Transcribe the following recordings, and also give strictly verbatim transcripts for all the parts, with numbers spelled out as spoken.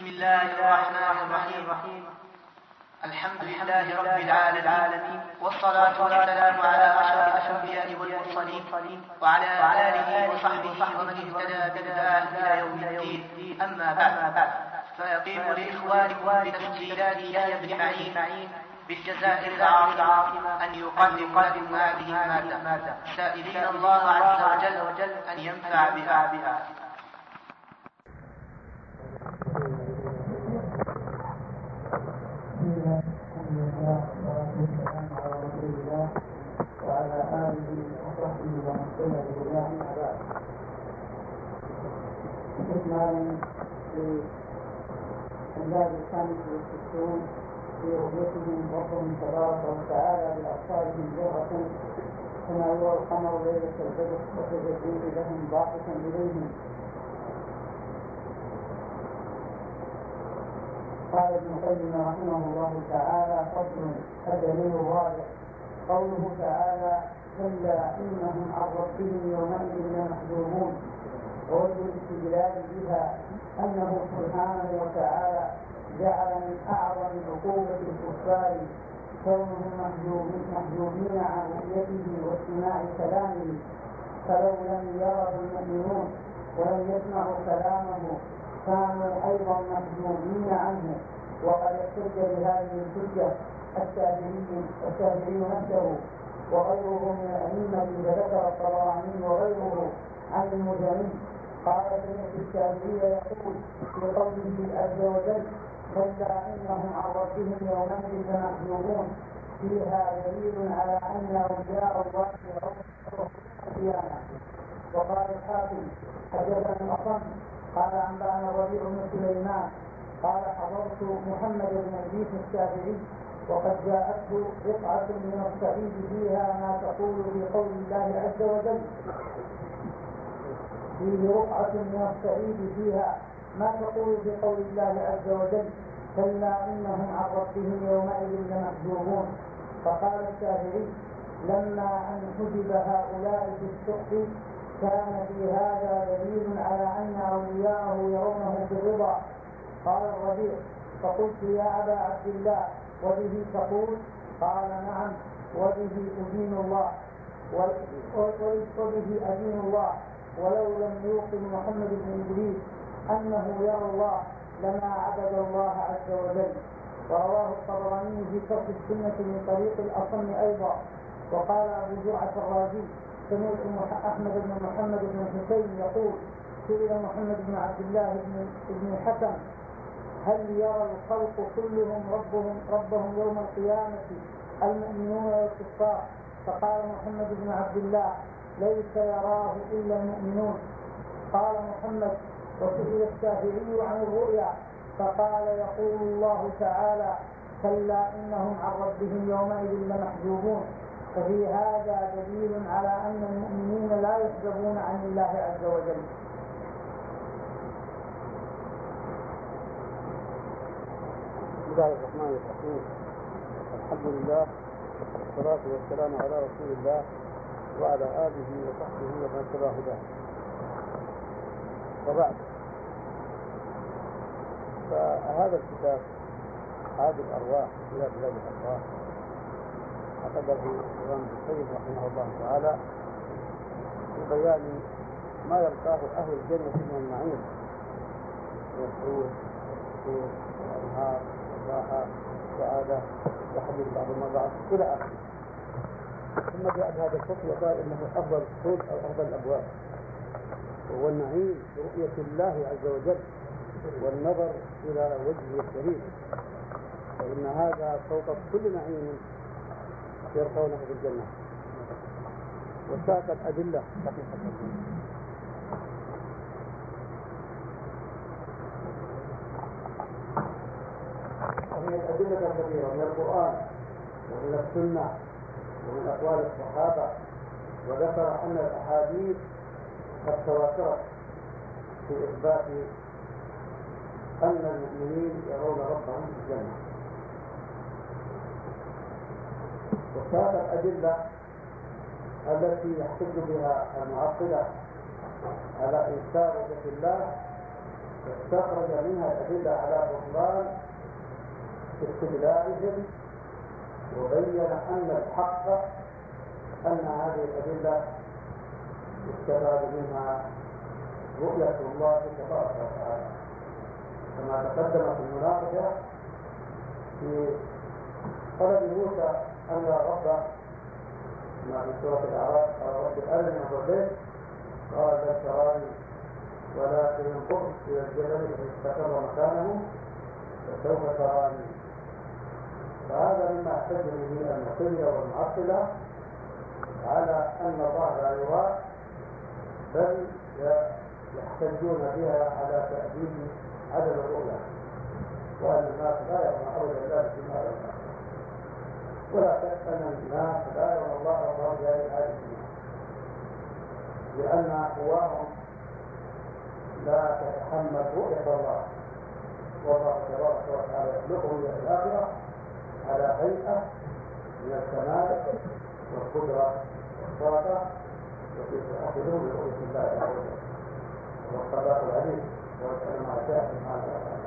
بسم الله الرحمن الرحيم. الحمد لله رب العالمين، والصلاة والسلام على أشرف الأنبياء والمرسلين وعلى آله وصحبه ومن اهتدى بهداه إلى يوم الدين. أما بعد، فيقيم لإخوانكم بتسجيلات يحيى بن معين بالجزائر العاصمة أن يقدم لكم هذه المادة، سائلين الله عز وجل أن ينفع بها. وعلى آله وصحبه ومن سلك بهداه أما بعد. نحن في الباب الخامس والستون في رؤيتهم ربهم تبارك وتعالى بأبصارهم جهرة كما يرى القمر ليلة البدر وتجليه لهم ضاحكا إليهم. قال ابن القيم رحمه الله تعالى: فصل الدليل الرابع قوله تعالى: كلا إنهم عن ربهم يومئذ لمحجوبون. ووجه الاستدلال بها أنه سبحانه وتعالى جعل من أعظم عقوبة الكفار كونهم محجوبين عن رؤيته واستماع كلامه، فلو لم يره المؤمنون ولم يسمعوا كلامه كانوا أيضا محجوبين عنه. وقد احتج بهذه الحجة الشافعي نفسه وغيره من الأئمة، فذكر الطبراني وغيره عن المزني قال: سمعت الشافعي يقول في قوله عز وجل: كلا إنهم عن ربهم يومئذ لمحجوبون، فيها دليل على أن أولياء الله يرون القيامة. وقال الحاكم: حدثنا الأصم قال أنبأنا الربيع بن سليمان قال: حضرت محمد بن إدريس الشافعي وقد جاءته رقعة من الصعيد فيها ما تقول في قول الله عز وجل فيه رقعة من الصعيد فيها ما تقول في قول الله عز وجل: كلا إنهم عن ربهم يومئذ لمحجوبون. فقال الشافعي: لما أن حجب هؤلاء في السقف كان في هذا دليل على أن أولياءه يرونه بالرضا. قال الربيع: فقلت: يا أبا عبد الله، وبه تقول؟ قال: نعم، وبه أدين الله وبه أدين الله ولو لم يوقن محمد بن إدريس أنه يرى الله لما عبد الله عز وجل. ورواه الطبراني في شرح السنة من طريق الأصم أيضا. وقال أبو زرعة الرازي: سمعت أحمد بن محمد بن حسين يقول: سئل محمد بن عبد الله بن الحكم: هل يرى الخلق كلهم ربهم, ربهم يوم القيامة المؤمنون والكفار؟ فقال محمد بن عبد الله: ليس يراه إلا المؤمنون. قال محمد: وسئل الشافعي عن الرؤيا فقال: يقول الله تعالى: كلا إنهم عن ربهم يومئذ لمحجوبون. ففي هذا دليل على أن المؤمنين لا يحجبون عن الله عز وجل. بسم الله الرحمن الرحيم. الحمد لله والصلاة والسلام على رسول الله وعلى آله وصحبه ومن تبع هداه. وبعد، فهذا الكتاب هذه الأرواح إلى بلاد الأرواح عقده الإمام ابن القيم رحمه الله تعالى في بيان ما يلقاه أهل الجنة من النعيم من الحور والسرور والأنهار والراحة والسعادة وحديث بعض المضاعف إلى آخره. ثم جاء بهذا الفصل وقال إنه أفضل الفصول أو أفضل الأبواب، وهو النعيم برؤية الله عز وجل والنظر إلى وجهه الكريم، فإن هذا فوق كل نعيم يرقونه في الجنة. وساقت أدلة ومن الأدلة الكثيرة من القرآن ومن السنة ومن أقوال الصحابة، وذكر أن الأحاديث قد تواترت في إثبات أن المؤمنين يرون ربهم في الجنة. وكانت الأدلة التي يحتج بها المعطلة على إنكار وجه الله استخرج منها الأدلة على بطلان استدلالهم، وبين أن الحق أن هذه الأدلة يستفاد منها رؤية الله تبارك وتعالى، كما تقدم في المناقشة في طلب موسى أن يرى ربه كما في سورة الأعراف: قال رب أرني انظر إليك، قال لن تراني ولكن انظر إلى الجبل فاستقر مكانه فسوف تراني. فهذا مما احتج به المعتزلة والمعطلة على أن الله لا يرى، بل يحتجون بها على تأديب عدم الرؤية، وأن الناس لا يرون أبدا لا في النار ولا شك أن الناس لا يرون الله وهو جاهل هذه الدنيا، لأن قواهم لا تتحمل رؤية الله، والله تبارك وتعالى يخلقه في الآخرة على هيئة من الكمال والقدرة والصلاة التي تأخذه برؤية الله عز وجل، والخلاق العليم والكلام على شاء سبحانه وتعالى.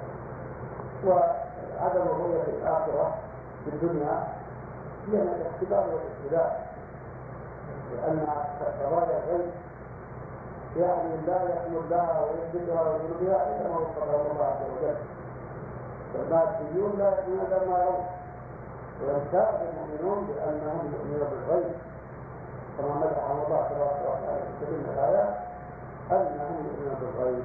وعدم الرؤية في الآخرة في الدنيا هي من الاختبار والابتلاء، لأن قضايا الغيب يعني لا يحمل لها ويثبتها ويؤمن بها إلا ما وفقه الله عز وجل. فالماديون لا يؤمنون بما يرون، ويمتاز المؤمنون بأنهم يؤمنون بالغيب، كما مدحهم الله تبارك وتعالى في سبيل الآيات أنهم يؤمنون بالغيب،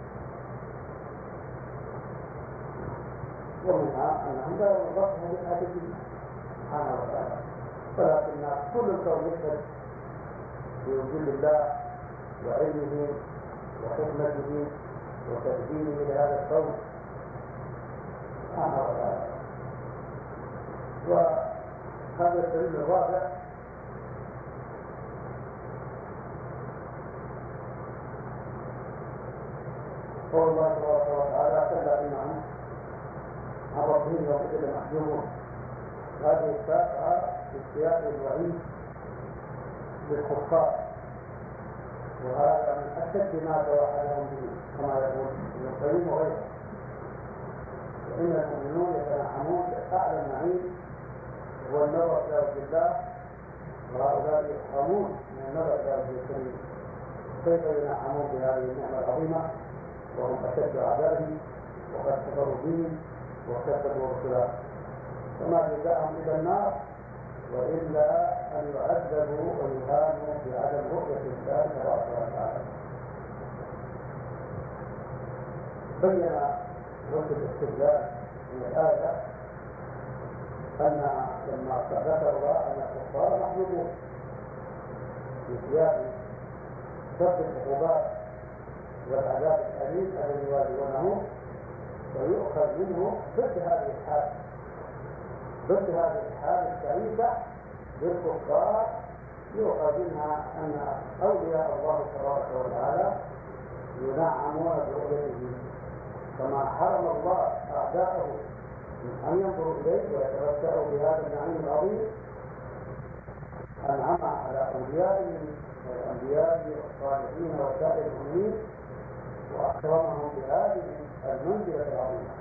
ومنها أنهم لا يرغبون بالحياة الدنيا سبحانه وتعالى، ولكن كل الكون يشهد بوجود الله وعلمه وحكمته وتدبيره لهذا الكون سبحانه وتعالى. وهذا الدليل الرابع قول الله تبارك وتعالى: كلا إنهم عن ربهم يومئذ محجوبون. هذه الساعة في سياق الوعيد للكفار، وهذا من أشد ما توعدهم به كما يقول ابن القيم وغيره. وإن المؤمنون يتنعمون بأعلى النعيم هو النظر إلى وجه الله، وهؤلاء يحرمون من النظر إلى وجه الكريم. كيف ينعمون بهذه النعمة العظيمة وهم أشد أعدائه وقد كفروا به وكذبوا رسله؟ فما جزاءهم إلى النار وإلا أن يعذبوا ويهانوا بعدم رؤية الله تبارك وتعالى. بين وجه الاستدلال من الآية أن لما ذكر الله أن الكفار محجوبون في سياق سبب العقوبات والعذاب الأليم الذي يواجهونه، ويؤخذ منه ضد هذه الحال ضد هذه الحال الشريفة للكفار، يؤخذ منها أن أولياء الله تبارك وتعالى ينعمون برؤيته، كما حرم الله أعداءه من أن ينظروا إليه ويتمتعوا بهذا النعيم العظيم، أنعم على أوليائه والأنبياء والصالحين وسائر المؤمنين وأكرمهم بهذه المنزلة العظيمة.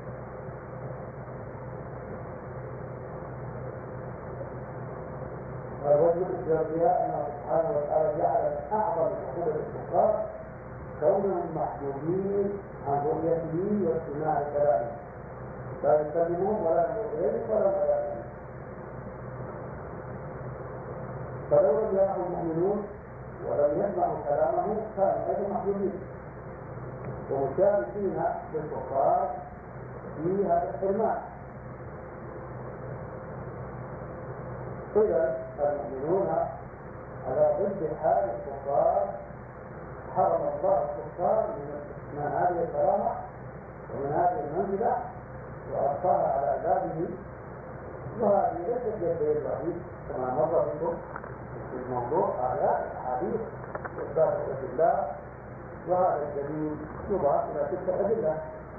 والوجه الإجرابية أنه سبحانه وتعالى جعل أعظم عقوبة الكفار كونهم محجوبين عن رؤيته واستماع كلامه، لا يكلمون ولا ينظرون إليه ولا يعلمون. فلو لم يكن المؤمنون ولم يسمعوا كلامه كانوا أيضا محجوبين ومشاركين بالكفار في هذا الحرمان. إذا المؤمنون على ضد حال الكفار حرم الله الكفار من هذه الكرامة ومن هذه المنزلة وأبقاها على عباده، وهذه ليست بيد الوحيد كما مر بكم في الموضوع آيات أحاديث إثبات وجه الله، وهذا الدليل يضاف إلى تلك الأدلة.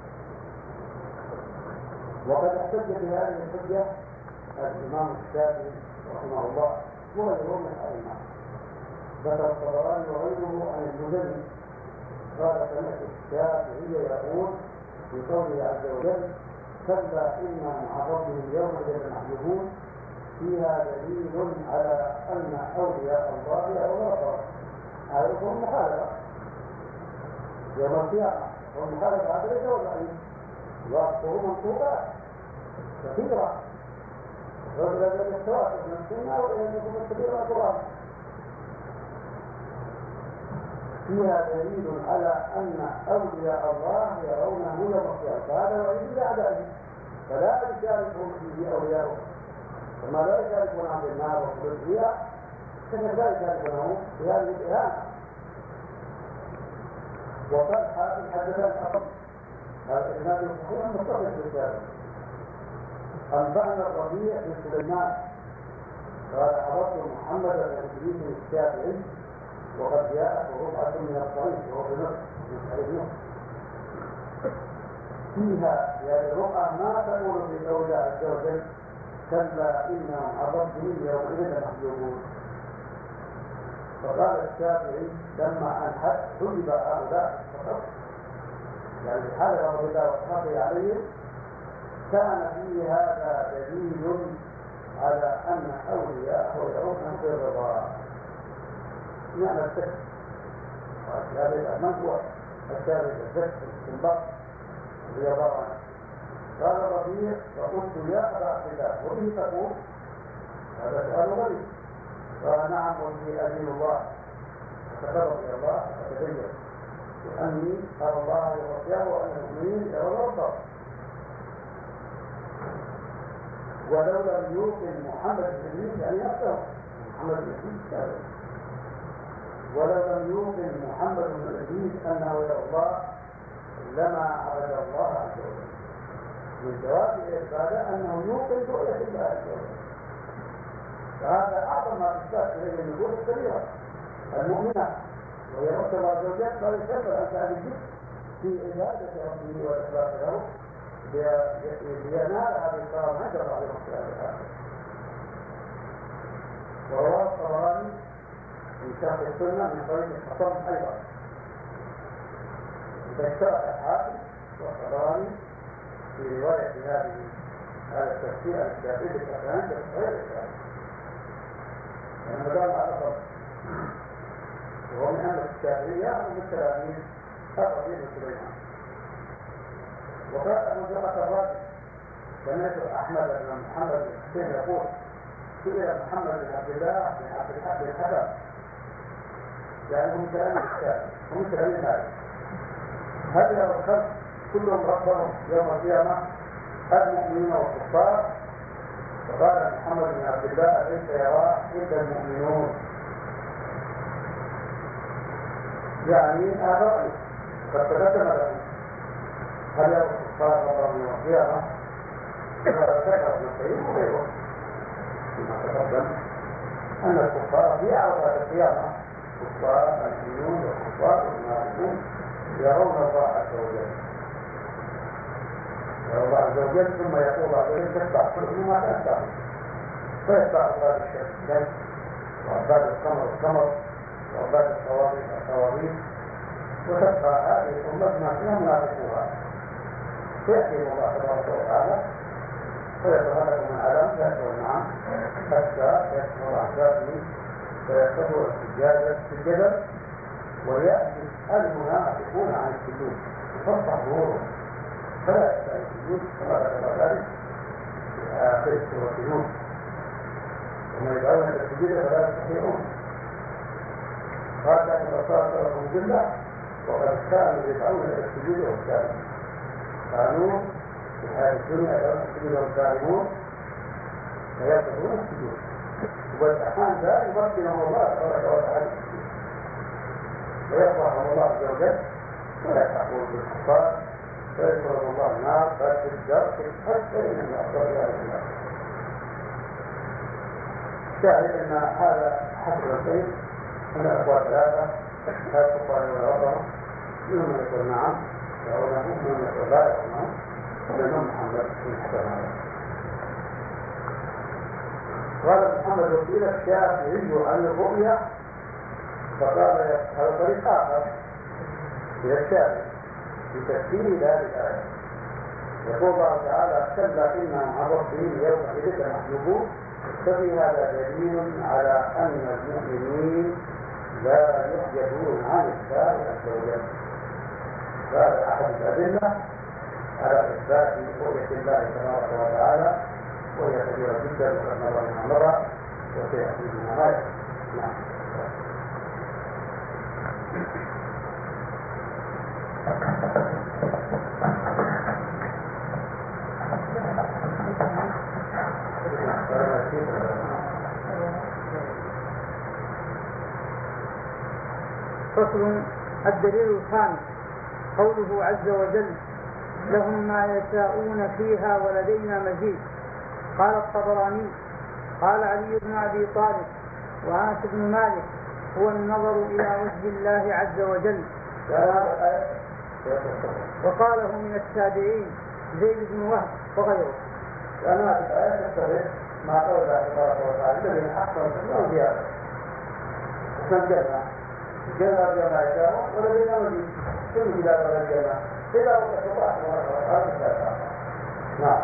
وقد احتج بهذه الحجة الإمام الشافعي رحمه الله وغيره من الأئمة، ذكر الطبراني وغيره عن الجزري قال سمعت الشافعي يقول في قوله عز وجل كلا إنهم عن ربهم يومئذ لمحجوبون فيها دليل على أن أولياء الله يرون ربهم. هذا هو المخالفة يوم القيامة، والمخالفة هذا ليس وضعين وأخطر منطوقات كثيرة رجل ذلك التواصل من السنة وإن يكون الكبير من القرآن. فيها دليل على أن أولياء الله يرونه يوم القيامة، فهذا وعيد لأعدائه فلا يشاركهم فيه أولياؤهم، كما لا يشاركون عن النار وخلود فيها كما لا يشاركونه في هذه الإهانة. وقال حاتم حدثنا الأصل هذا الإسناد الصحيح متصل بالرسالة. أنبأنا الربيع بن سليمان قال حضرت محمد بن إدريس الشافعي وقد جاءت ربعة من الصعيد وهو في مصر من صحيح مصر فيها يعني ربعة ما تقول في قوله عز وجل كلا إنهم عن ربهم يومئذ لمحجوبون. فقال الشافعي لما أن حجب هؤلاء فقط يعني حلف رضي الله وصحبه عليهم كان في هذا دليل على أن أولياءه يرون في الرضا. معنى السكت هذا الأمن هو الشافعي السكت السنبط رضي الله عنه. قال الربيع فقلت يا أبا عبد الله وبه تقول هذا سؤال غريب. قال نعم وبه أدين الله فكتب رضي الله فتبين وأني أرى الله يرضيه وأن المؤمنين يرون ربهم. ولو لم يوقن محمد بن إدريس يعني نفسه محمد بن إدريس ولو لم يوقن محمد بن إدريس أنه يرى الله لما عبد الله عز وجل. من جواب العبادة أنه يوقن رؤية الله عز وجل. فهذا أعظم ما تشتاق إليه النبوة الكبيرة المؤمنة وهي رب الله عز وجل فلا يشبه أن تعالى الجد في عبادة ربه وإخلاص له لينال هذه الكرامة عند الله سبحانه وتعالى. ورواه الطبراني في شرح السنة من طريق الحصان أيضا. إذا اشترك الحاكم والطبراني في رواية هذه هذا التفسير الشافعي بالكفران بالصحيح الإسلامي لأنه قال على فرق وهو من أمر الشافعية ومن التلاميذ الربيع بن سليمان. وقال أبو جرة الرازي سمعت أحمد بن محمد بن حسين يقول سئل محمد بن عبد الله بن عبد الحق بن حسن يعني هم كلام الشافعي هم كلام هذا هل يرى الخلق كلهم ربهم يوم القيامة المؤمنين والكفار؟ فقال محمد بن عبد الله ليس يراه إلا المؤمنون. يعني هذا رأي قد تقدم له هل يرى الكفار ربهم يوم القيامة؟ ذكر ابن القيم وغيره فيما تقدم أن الكفار في عرضات القيامة الكفار المؤمنون والكفار والمنافقون يرون الله عز وجل يرون الله عز وجل ثم يقول الله عز وجل تتبع كل ما تتبع فيتبع عباد الشمس وعباد القمر القمر وعباد الصواريخ الصواريخ وتتبع هذه الأمة ما فيها منافقوها فيأتي الله تبارك وتعالى فيتغلق من علام فيأتوا معه حتى يكثر أحداثه فيكثر السجادة في الجبل ويأتي المنافقون عن السجود يفتح ظهورهم فلا يستطيع السجود كما ذكر ذلك في آخر سورة نوح وما يدعون إلى السجود فلا يستطيعون. قال لكن الرسول لهم بالله وقد كانوا يدعون إلى السجود والسالم كانوا في هذه الدنيا يدعون السجود والسالمون فيستطيعون السجود والأحيان ذا يمكنهم الله تبارك وتعالى ويرفعهم الله عز وجل ويلحقون بالكفار فيدخلهم الله النار بل في الدرك الأسفل من أفضل هذه النار. شاهد أن هذا حسب الخير أن الأخوة ثلاثة هذا الكفار والعظمة منهم من يقول نعم يرونه منهم من يقول لا يرونه ومنهم محمد بن حسن هذا. قال محمد وقيل الشافعي عن الرؤيا فقال هذا طريق آخر من الشارع في تفسير هذه الآية. يقول الله تعالى كلا إنهم عن ربهم يومئذ لمحجوبون. ففي هذا دليل على أن المؤمنين لا يحجبون عن الله عز وجل. هذا أحد الأدلة على إثبات رؤية الله تبارك وتعالى، وهي كبيرة جدا وقد مر منها مرة وسيأتي منها غاية. نعم. فصل. الدليل الخامس قوله عز وجل لهم ما يشاءون فيها ولدينا مزيد. قال الطبراني قال علي بن أبي طالب وأنس بن مالك هو النظر إلى وجه الله عز وجل. وقاله من التابعين زيد بن وهب وغيره. لأن هذه الآية تشتبه مع قول الله تبارك وتعالى الذين أحسنوا الحسنى وزيادة. اسم الجنة الجنة بما يشاء ولدينا مزيد. شنو بلاد ولا الجنة؟ إذا وقت الله تبارك وتعالى. نعم.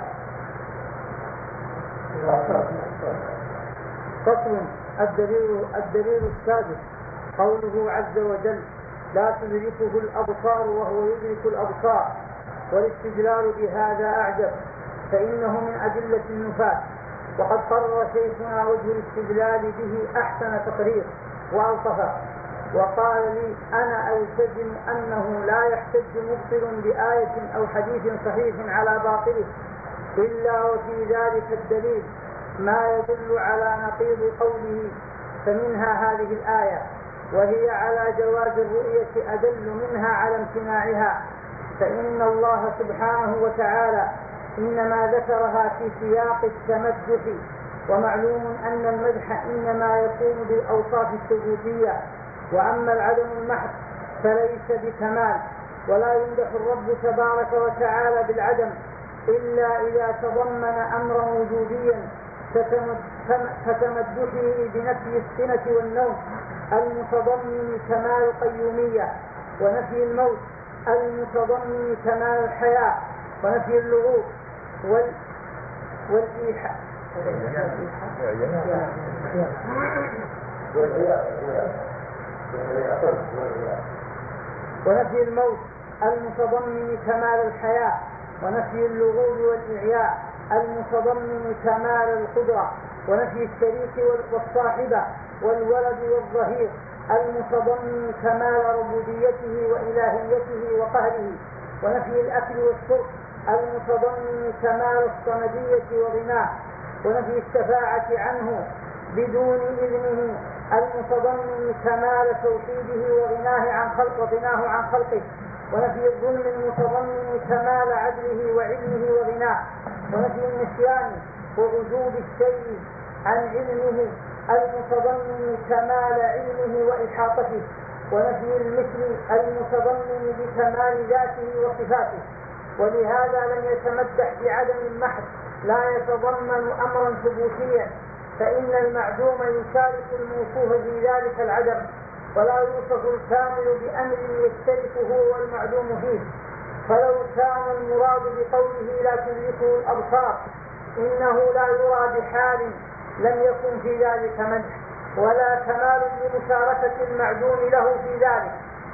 فصل. الدليل الدليل السادس قوله عز وجل لا تدركه الأبصار وهو يدرك الأبصار. والاستدلال بهذا أعجب فإنه من أدلة النفاة، وقد قرر شيخنا وجه الاستدلال به أحسن تقرير وألطفه، وقال لي أنا ألتزم أنه لا يحتج مبطل بآية أو حديث صحيح على باطله إلا وفي ذلك الدليل ما يدل على نقيض قوله. فمنها هذه الآية وهي على جواز الرؤية أدل منها على امتناعها، فإن الله سبحانه وتعالى إنما ذكرها في سياق التمدح، ومعلوم أن المدح إنما يكون بالأوصاف الثبوتية، وأما العدم المحض فليس بكمال، ولا يمدح الرب تبارك وتعالى بالعدم إلا إذا تضمن أمرا وجوديا كتمدحه بنفي السنة والنوم المتضمن كمال القيومية، ونفي الموت المتضمن كمال الحياة، ونفي اللغوب وال... والإيحاء ونفي الموت المتضمن كمال الحياة، ونفي اللغوب والإعياء المتضمن كمال القدرة، ونفي الشريك والصاحبة والولد والظهير المتضمن كمال ربوبيته وإلهيته وقهره، ونفي الأكل والشرب المتضمن كمال الصمدية وغناه، ونفي الشفاعة عنه بدون إذنه المتضمن كمال توحيده وغناه عن خلق وغناه عن خلقه، ونفي الظلم المتضمن كمال عدله وعلمه وغناه، ونفي النسيان ووجود الشيء عن علمه المتضمن كمال علمه وإحاطته، ونفي المثل المتضمن بكمال ذاته وصفاته. ولهذا لم يتمدح بعدم محض لا يتضمن أمرا ثبوتيا، فإن المعدوم يشارك الموصوف في ذلك العدم، ولا يوصف الكامل بأمر يشترك هو والمعدوم فيه. فلو كان المراد بقوله لا تدركه الأبصار إنه لا يرى بحال لم يكن في ذلك مدح ولا كمال لمشاركة المعدوم له في ذلك.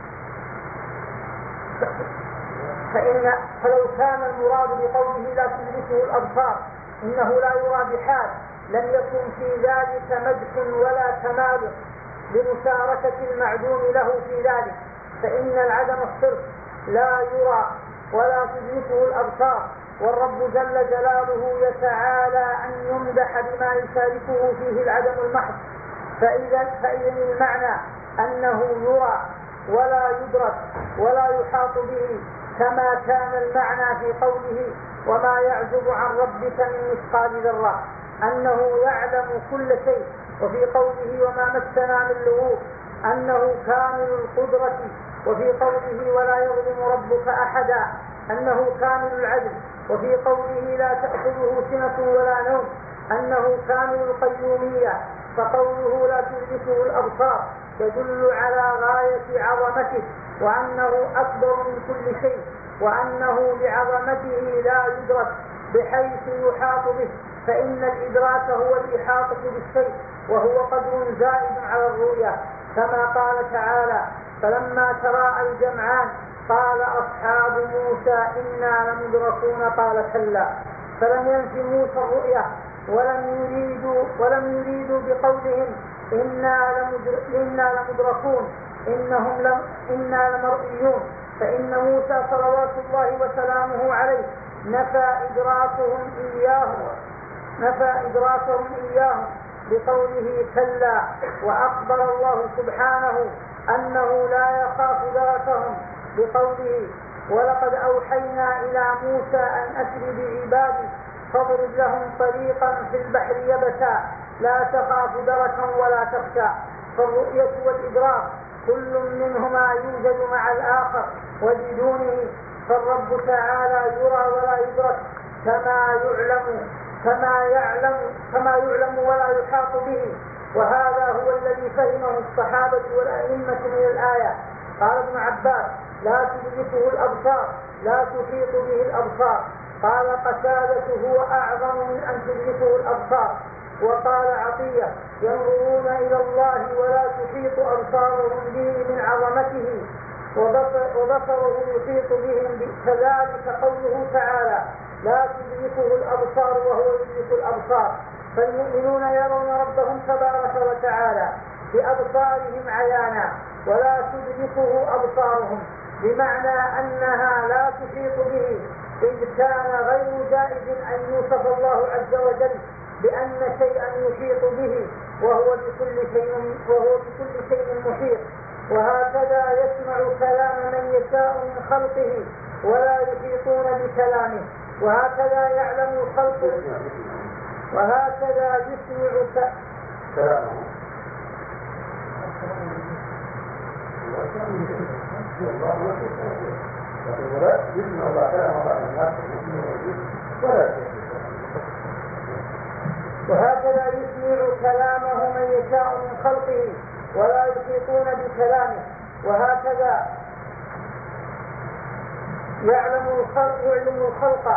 فإن فلو كان المراد بقوله لا تدركه الأبصار إنه لا يرى بحال لم يكن في ذلك مدح ولا كمال لمشاركة المعدوم له في ذلك، فإن العدم الصرف لا يرى ولا تدركه الأبصار، والرب جل جلاله يتعالى أن يمدح بما يشاركه فيه العدم المحض. فإذا فإذا المعنى أنه يرى ولا يدرك ولا يحاط به، كما كان المعنى في قوله وما يعزب عن ربك من مثقال ذرة أنه يعلم كل شيء، وفي قوله وما مسنا من لغوب أنه كامل القدرة، وفي قوله ولا يظلم ربك أحدا أنه كامل العدل، وفي قوله لا تأخذه سنة ولا نوم أنه كامل القيومية. فقوله لا تدركه الأبصار يدل على غاية عظمته وأنه أكبر من كل شيء، وأنه بعظمته لا يدرك بحيث يحاط به، فإن الإدراك هو الإحاطة بالشيء، وهو قدر زائد على الرؤية، كما قال تعالى: فلما تراءى الجمعان قال أصحاب موسى إنا لمدركون قال كلا. فلم ينف موسى الرؤية، ولم يريدوا ولم يريدوا بقولهم إنا إنا لمدركون إنهم لم إنا لمرئيون، فإن موسى صلوات الله وسلامه عليه نفى إدراكهم إياهم نفى إدراكهم إياهم بقوله كلا، وأخبر الله سبحانه أنه لا يخاف دركهم بقوله: ولقد أوحينا إلى موسى أن أسر بعبادي فاضرب لهم طريقا في البحر يبسا لا تخاف دركا ولا تخشى. فالرؤية والإدراك كل منهما يوجد مع الآخر وبدونه، فالرب تعالى يرى ولا يدرك كما يعلم كما يعلم كما يعلم ولا يحاط به. وهذا هو الذي فهمه الصحابة والأئمة من الآية. قال ابن عباس: لا تدركه الأبصار لا تحيط به الأبصار. قال قتادة: هو أعظم من أن تدركه الأبصار. وقال عطية: ينظرون إلى الله ولا تحيط أبصارهم به من عظمته وبصره يحيط بهم. كذلك قوله تعالى: لا تدركه الأبصار وهو يدرك الأبصار. فالمؤمنون يرون ربهم تبارك وتعالى بأبصارهم عيانا ولا تدركه أبصارهم، بمعنى أنها لا تحيط به، إذ كان غير جائز أن يوصف الله عز وجل بأن شيئا يحيط به وهو بكل شيء وهو بكل شيء محيط. وهكذا يسمع كلام من يشاء من خلقه ولا يحيطون بكلامه، وهكذا يعلم الخلق وهكذا يسمع كلامه وهكذا يسمع كلامه من يشاء من خلقه ولا يحيطون بكلامه، وهكذا يعلم الخلق يعلم الخلق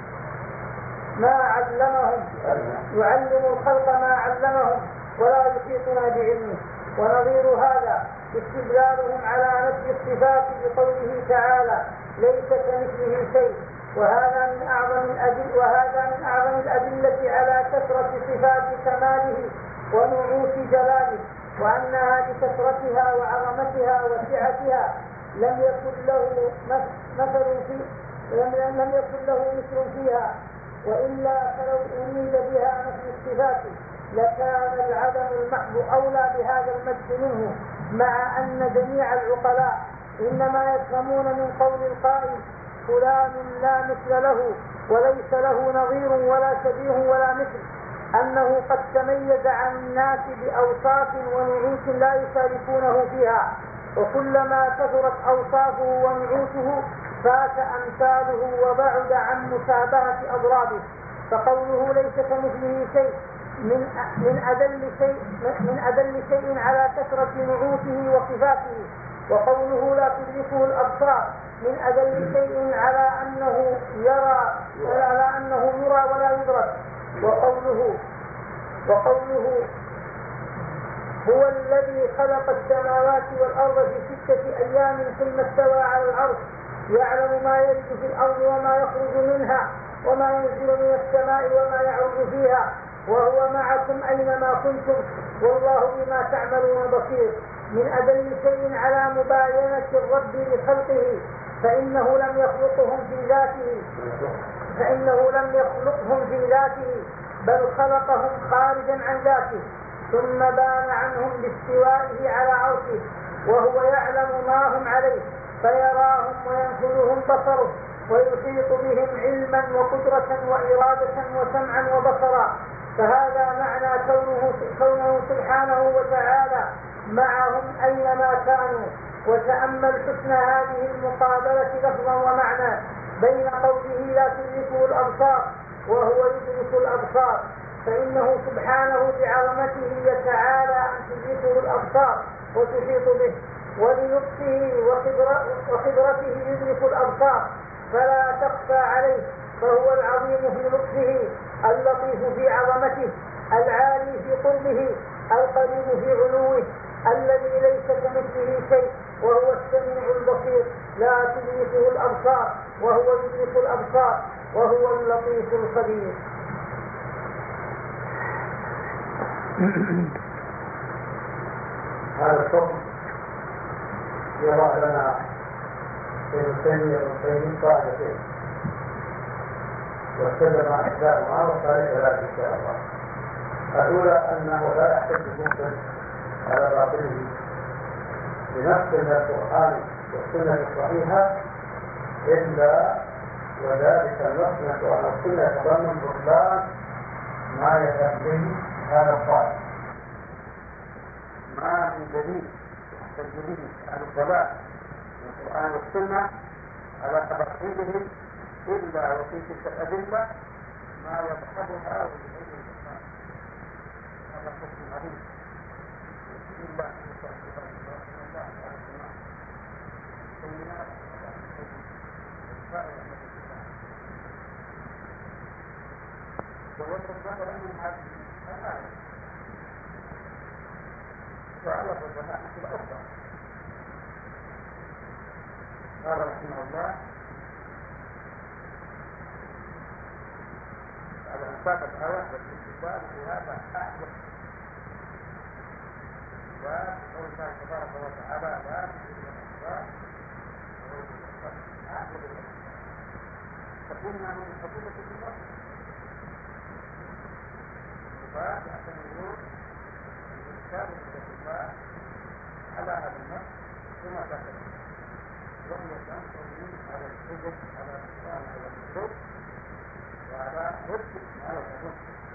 ما علمهم يعلم الخلق ما علمهم ولا يحيطون بعلمه. ونظير هذا استدلالهم على نفي الصفات بقوله تعالى: ليس كمثله شيء. وهذا من أعظم الأدلة وهذا من أعظم الأدلة على كثرة صفات كماله ونعوت جلاله، وأنها لكثرتها وعظمتها وسعتها لم يكن له مثل في لم, لم يكن له مثل فيها، وإلا فلو أريد بها نفي الصفات لكان العدم المحض أولى بهذا المجد منه، مع أن جميع العقلاء إنما يفهمون من قول القائل: فلان لا مثل له وليس له نظير ولا شبيه ولا مثل، أنه قد تميز عن الناس بأوصاف ونعوت لا يشاركونه فيها، وكلما كثرت أوصافه ونعوته فات أمثاله وبعد عن مشابهة أضرابه. فقوله ليس كمثله شيء من من أدل شيء من أدل شيء على كثرة نعوته وصفاته، وقوله لا تدركه الأبصار من أدل شيء على أنه يرى على أنه يرى ولا يدرك. وقوله وقوله هو الذي خلق السماوات والأرض في ستة أيام ثم استوى على العرش يعلم ما يلج في الأرض وما يخرج منها وما ينزل من السماء وما يعرج فيها وهو معكم أينما كنتم والله بما تعملون بصير. من أدل شيء على مباينة الرب لخلقه، فإنه لم يخلقهم في ذاته فإنه لم يخلقهم في ذاته بل خلقهم خارجا عن ذاته، ثم بان عنهم باستوائه على عرشه، وهو يعلم ما هم عليه فيراهم وينفذهم بصره ويحيط بهم علما وقدرة وإرادة وسمعا وبصرا. فهذا معنى كونه, كونه سبحانه وتعالى معهم أينما كانوا. وتأمل حسن هذه المقابلة لفظا ومعنى بين قوله لا تدركه الأبصار وهو يدرك الأبصار، فإنه سبحانه بعظمته يتعالى أن تدركه الأبصار وتحيط به، وللطفه وخبرته يدرك الأبصار فلا تخفى عليه، فهو العظيم في لطفه، اللطيف في عظمته، العالي في قربه، القريب في علوه، الذي ليس كمثله شيء، وهو السميع البصير لا تدركه الأبصار وهو يدرك الأبصار، وهو اللطيف الخبير. هذا الحكم يضع لنا ابن تيمية والقيم قاعدتين واتكلم عن أجزاء وقال ثلاث إن شاء الله. الأولى أنه لا يحتج المسلم على باطله بنص من القرآن والسنة الصحيحة إلا وذلك النص من القرآن والسنة يتضمن بطلان ما يتم هذا القائل. ما من دليل يحتج به أهل الضلال من القرآن والسنة على تبطيلهم إلا وفي تلك الأدلة ما يضحبها ويعيد الإسلام. هذا حكم عظيم إلا أن يتأكد الله من الله على السماء السيئات على الفائدة من الإسلام. ويتذكر من هذه الآية وعلى الرجاء في الأخرى. قال رحمه الله على أنفاق الآية والاستدلال بهذا أحوال وقول الله تبارك وتعالى لا تشركوا بالله أحوال فقلنا من الفضيلة بالله الصفات يعتمدون الإنسان بالله على هذا النص كما تقدم وهي تنصر على الحجج على الإسلام على الحجج وعلى رد ما يفعله.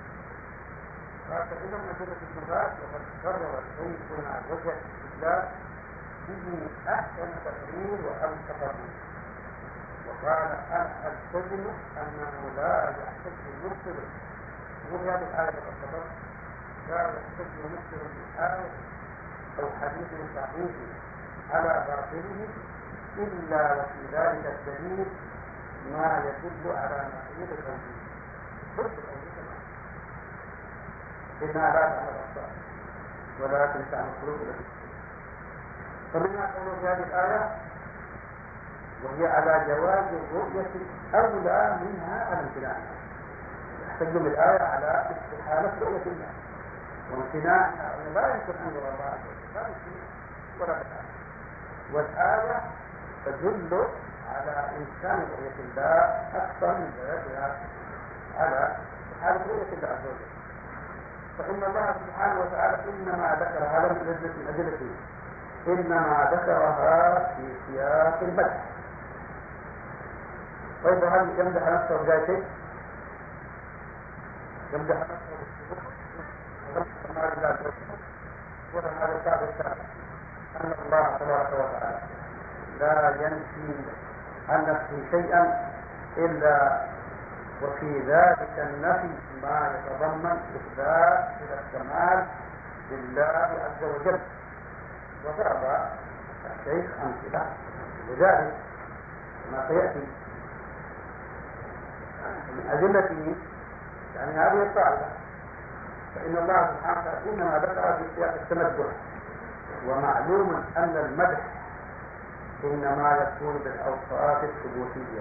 فإذا نزلت الصفات وقد قرر الشيخ مع وجه الاستدلال به أحسن تقرير وأمس تقرير، وقال أنا ألتزم أنه لا يحتج المبصر وهي هذه الآية الأخرى لا يحتج المبصر بالآية أو حديث صحيح على باطله إلا وفي ذلك الدليل ما يدل على نقيض التوحيد. بص الأول إنها لا تعمل الأبصار ولكن تعمل القلوب التي فمنها قول في هذه الآية وهي على جواز الرؤية أولى منها على امتناعها. يحتج بالآية على استحالة رؤية الله وامتناعها لا يمكن أن يرى الله عز وجل لا يمكن ولا بالآية، والآية تدل على إمكان رؤية الله أكثر من دلالتها على حالة رؤية الله عز وجل. فإن الله سبحانه وتعالى إنما ذكر هذا من أدلته إنما ذكرها في سياق المدح. طيب هل يمدح نفسه بذاته؟ يمدح نفسه بالسبب ولا هذا الكتاب الثالث أن الله تبارك وتعالى لا ينفي عن نفسه شيئا إلا وفي ذلك النفي ما يتضمن إثبات إلى الكمال لله عز وجل. وضرب الشيخ أمثلة لذلك ما سيأتي من أدلته يعني هذه القاعدة. فإن الله سبحانه وتعالى إنما ذكر في سياق التمدح، ومعلوم أن المدح إنما يكون بالأوصاف الثبوتية.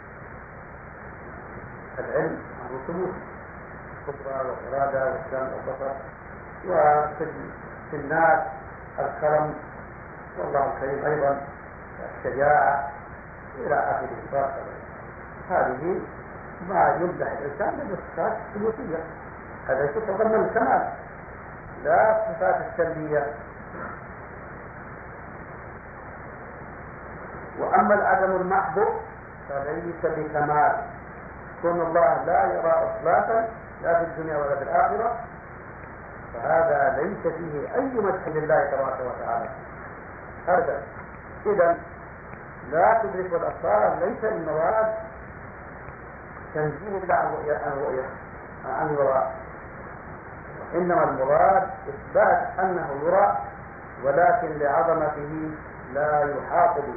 العلم أمر ثبوت القدرة والإرادة والسمع والبصر، وفي الناس الكرم والله الكريم أيضا الشجاعة إلى آخر الصفات. هذه ما يمدح الإنسان بالصفات الثبوتية، هذا يتضمن الكمال لا الصفات السلبية. وأما العدم المحض فليس بكمال، كون الله لا يرى إطلاقا لا في الدنيا ولا في الآخرة، فهذا ليس فيه أي مدح لله تبارك وتعالى هذا. إذن لا تدرك الأبصار ليس المراد تنزيه الله عن الرؤية عن الوراء، إنما المراد إثبات أنه يرى ولكن لعظمته لا يحاط به.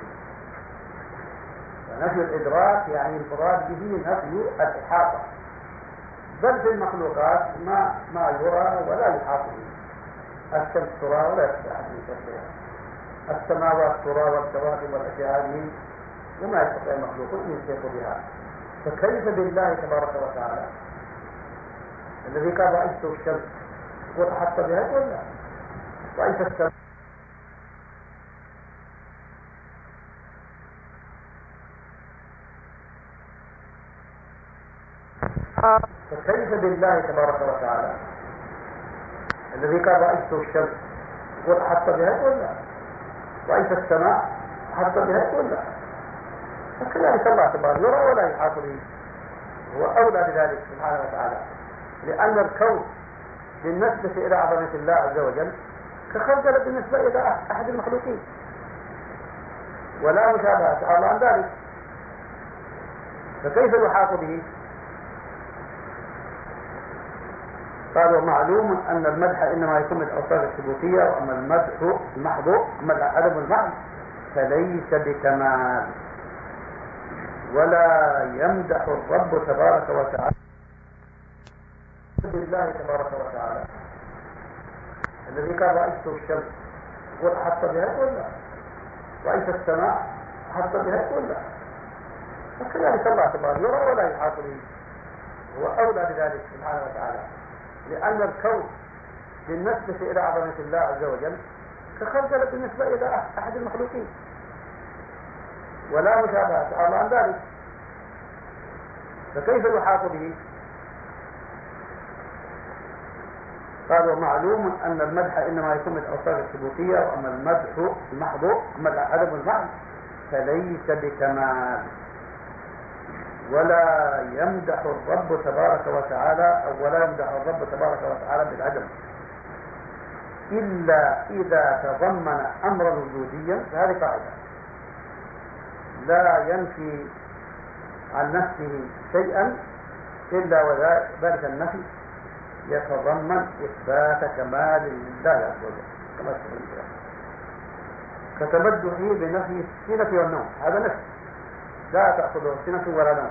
ونفي الإدراك يعني المراد به نفي الإحاطة، بل في المخلوقات ما ما يرى ولا يحاط به. الشمس ترى ولا يستطيع أن يشوفها، السماوات ترى والكواكب والأشياء هذه وما يستطيع المخلوق أن يحيط بها. فكيف بالله تبارك وتعالى الذي قال رأيت الشمس وأحط بها ولا رأيت السماء؟ فكيف بالله تبارك وتعالى الذي قال رأيت الشمس وأحط بها ولا رأيت السماء أحط بها ولا؟ فكذلك الله تبارك يرى ولا يحاط به، هو أولى بذلك سبحانه وتعالى، لأن الكون بالنسبة إلى عظمة الله عز وجل كخردل بالنسبة إلى أحد المخلوقين، ولا مشابهة تعالى عن ذلك. فكيف يحاط به؟ قالوا معلوم أن المدح إنما يكون من الأوصاف الثبوتية، وأما المدح المحض أما الأدب المحض فليس بكمال، ولا يمدح الرب تبارك وتعالى بالله تبارك وتعالى الذي قال رأيت الشمس وأحط بها ولا رأيت السماء أحط بها ولا؟ فكذلك الله تبارك يرى ولا يحاط به، هو أولى بذلك سبحانه وتعالى، لأن الكون بالنسبة إلى عظمة الله عز وجل كخردل بالنسبة إلى أحد المخلوقين، ولا مشابهة تعالى عن ذلك. فكيف يحاط به؟ قالوا معلوم أن المدح إنما يكون من الأوصاف الثبوتية، وأما المدح المحض أما الأدب المحض فليس بكمال، ولا يمدح الرب تبارك وتعالى أو ولا يمدح الرب تبارك وتعالى بالعدم إلا إذا تضمن أمرا وجوديا. فهذه قاعدة لا ينفي عن نفسه شيئا إلا وذلك النفي يتضمن إثبات كمال لله عز وجل، كما سبحانه كتمدحه بنفي السنة والنوم، هذا نفي لا تأخذه سنة ولا نوم،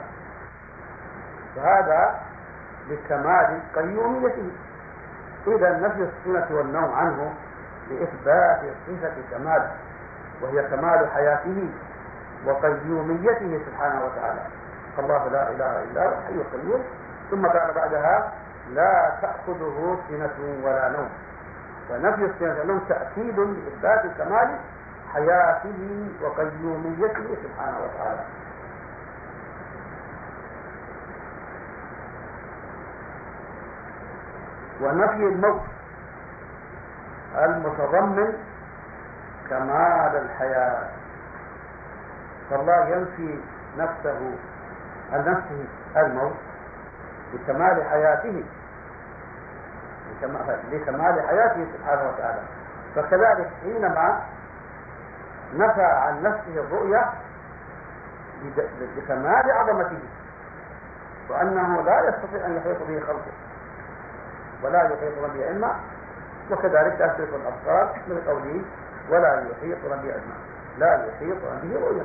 فهذا لكمال قيوميته. إذا نفي السنة والنوم عنه لإثبات صفة كمال، وهي كمال حياته وقيوميته سبحانه وتعالى. الله لا إله إلا هو الحي القيوم. ثم قال بعدها لا تأخذه سنة ولا نوم، فنفي السنة والنوم تأكيد لإثبات كمال حياته وقيوميته سبحانه وتعالى. ونفي الموت المتضمن كمال الحياة، فالله ينفي نفسه عن نفسه الموت لكمال حياته لكمال حياته سبحانه وتعالى. فكذلك حينما نفى عن نفسه الرؤية لكمال عظمته، وأنه لا يستطيع أن يحيط به خلقه ولا يحيط به علما، وكذلك لا يحيط الأبصار من قوله ولا يحيط به علما، لا يحيط به رؤية.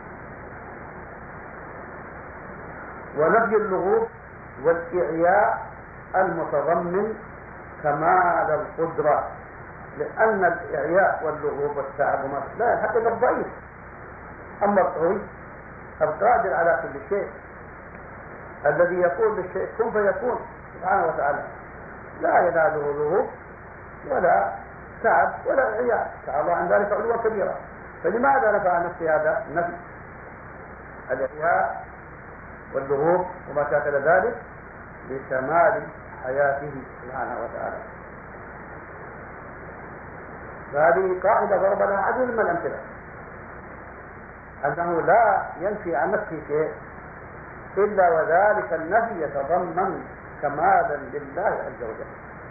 ونفي اللغوب والإعياء المتضمن كمال القدرة، لأن الإعياء واللغوب والتعب لا يلحق إلا الضعيف، أما القوي القادر على كل شيء الذي يقول للشيء كن فيكون سبحانه وتعالى لا يناله لغوب ولا تعب ولا إعياء، تعالى عن ذلك علوا كبيرا. فلماذا نفى عن نفسه هذا النفي الإعياء واللغوب وما شاكل ذلك؟ لكمال حياته سبحانه وتعالى. فهذه قاعدة ضرب لها عدد من الأمثلة، أنه لا ينفي عن نفسه شيء إلا وذلك النفي يتضمن كمالا لله عز وجل.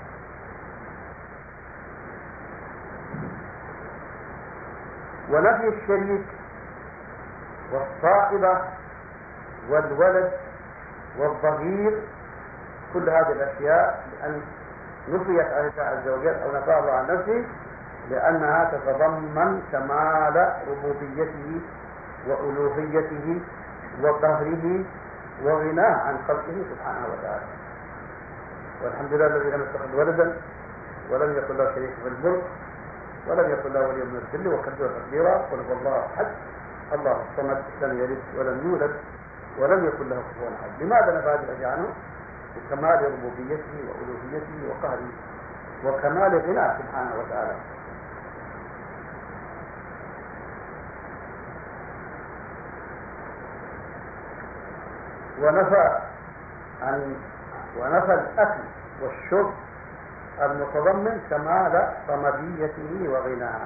ونفي الشريك والصائبة والولد والظهير، كل هذه الأشياء لأن نفيت عن الله عز وجل أو نفى الله عن نفسه لأنها تتضمن كمال ربوبيته وألوهيته وقهره وغناه عن خلقه سبحانه وتعالى. والحمد لله الذي لم يتخذ ولدا ولم يكن له شريك في الملك ولم يكن له ولي من الذل وكبره تكبيرا. قل هو الله احد الله الصمد لم يلد ولم يولد ولم يكن له كفوا احد. لماذا نفى هذه الاشياء عنه؟ بكمال ربوبيته والوهيته وقهره وكمال غناه سبحانه وتعالى. ونفى عن ونفى الاكل والشرب المتضمن كمال صمديته وغناه.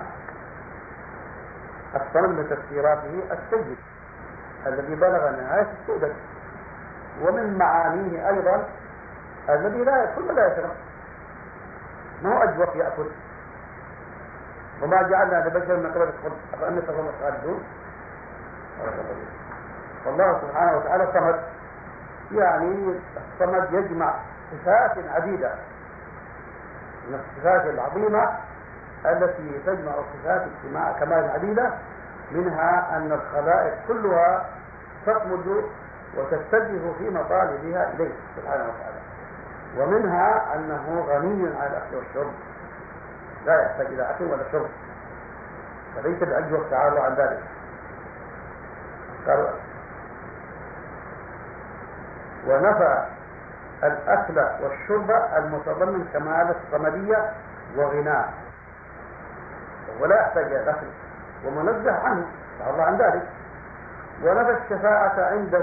الصمد من تفسيراته السيد الذي بلغ نهاية السؤدد، ومن معانيه أيضا الذي لا يأكل ولا يشرب، ما هو أجوف يأكل. وما جعلنا لبشر من قبل الخلد أفأنت فهم الخالدون. والله سبحانه وتعالى صمد، يعني الصمد يجمع صفات عديدة من الصفات العظيمة التي تجمع صفات اجتماع كمال عديدة، منها أن الخلائق كلها تصمد وتتجه في مطالبها إليه سبحانه وتعالى، ومنها أنه غني عن الأكل والشرب، لا يحتاج إلى أكل ولا شرب، فليس بأجوف تعالى عن ذلك. ونفى الأكل والشرب المتضمن كمال الصمدية وغناه، ولا يحتاج إلى الأكل ومنزه عنه تعالى الله عن ذلك. ونفى الشفاعة عنده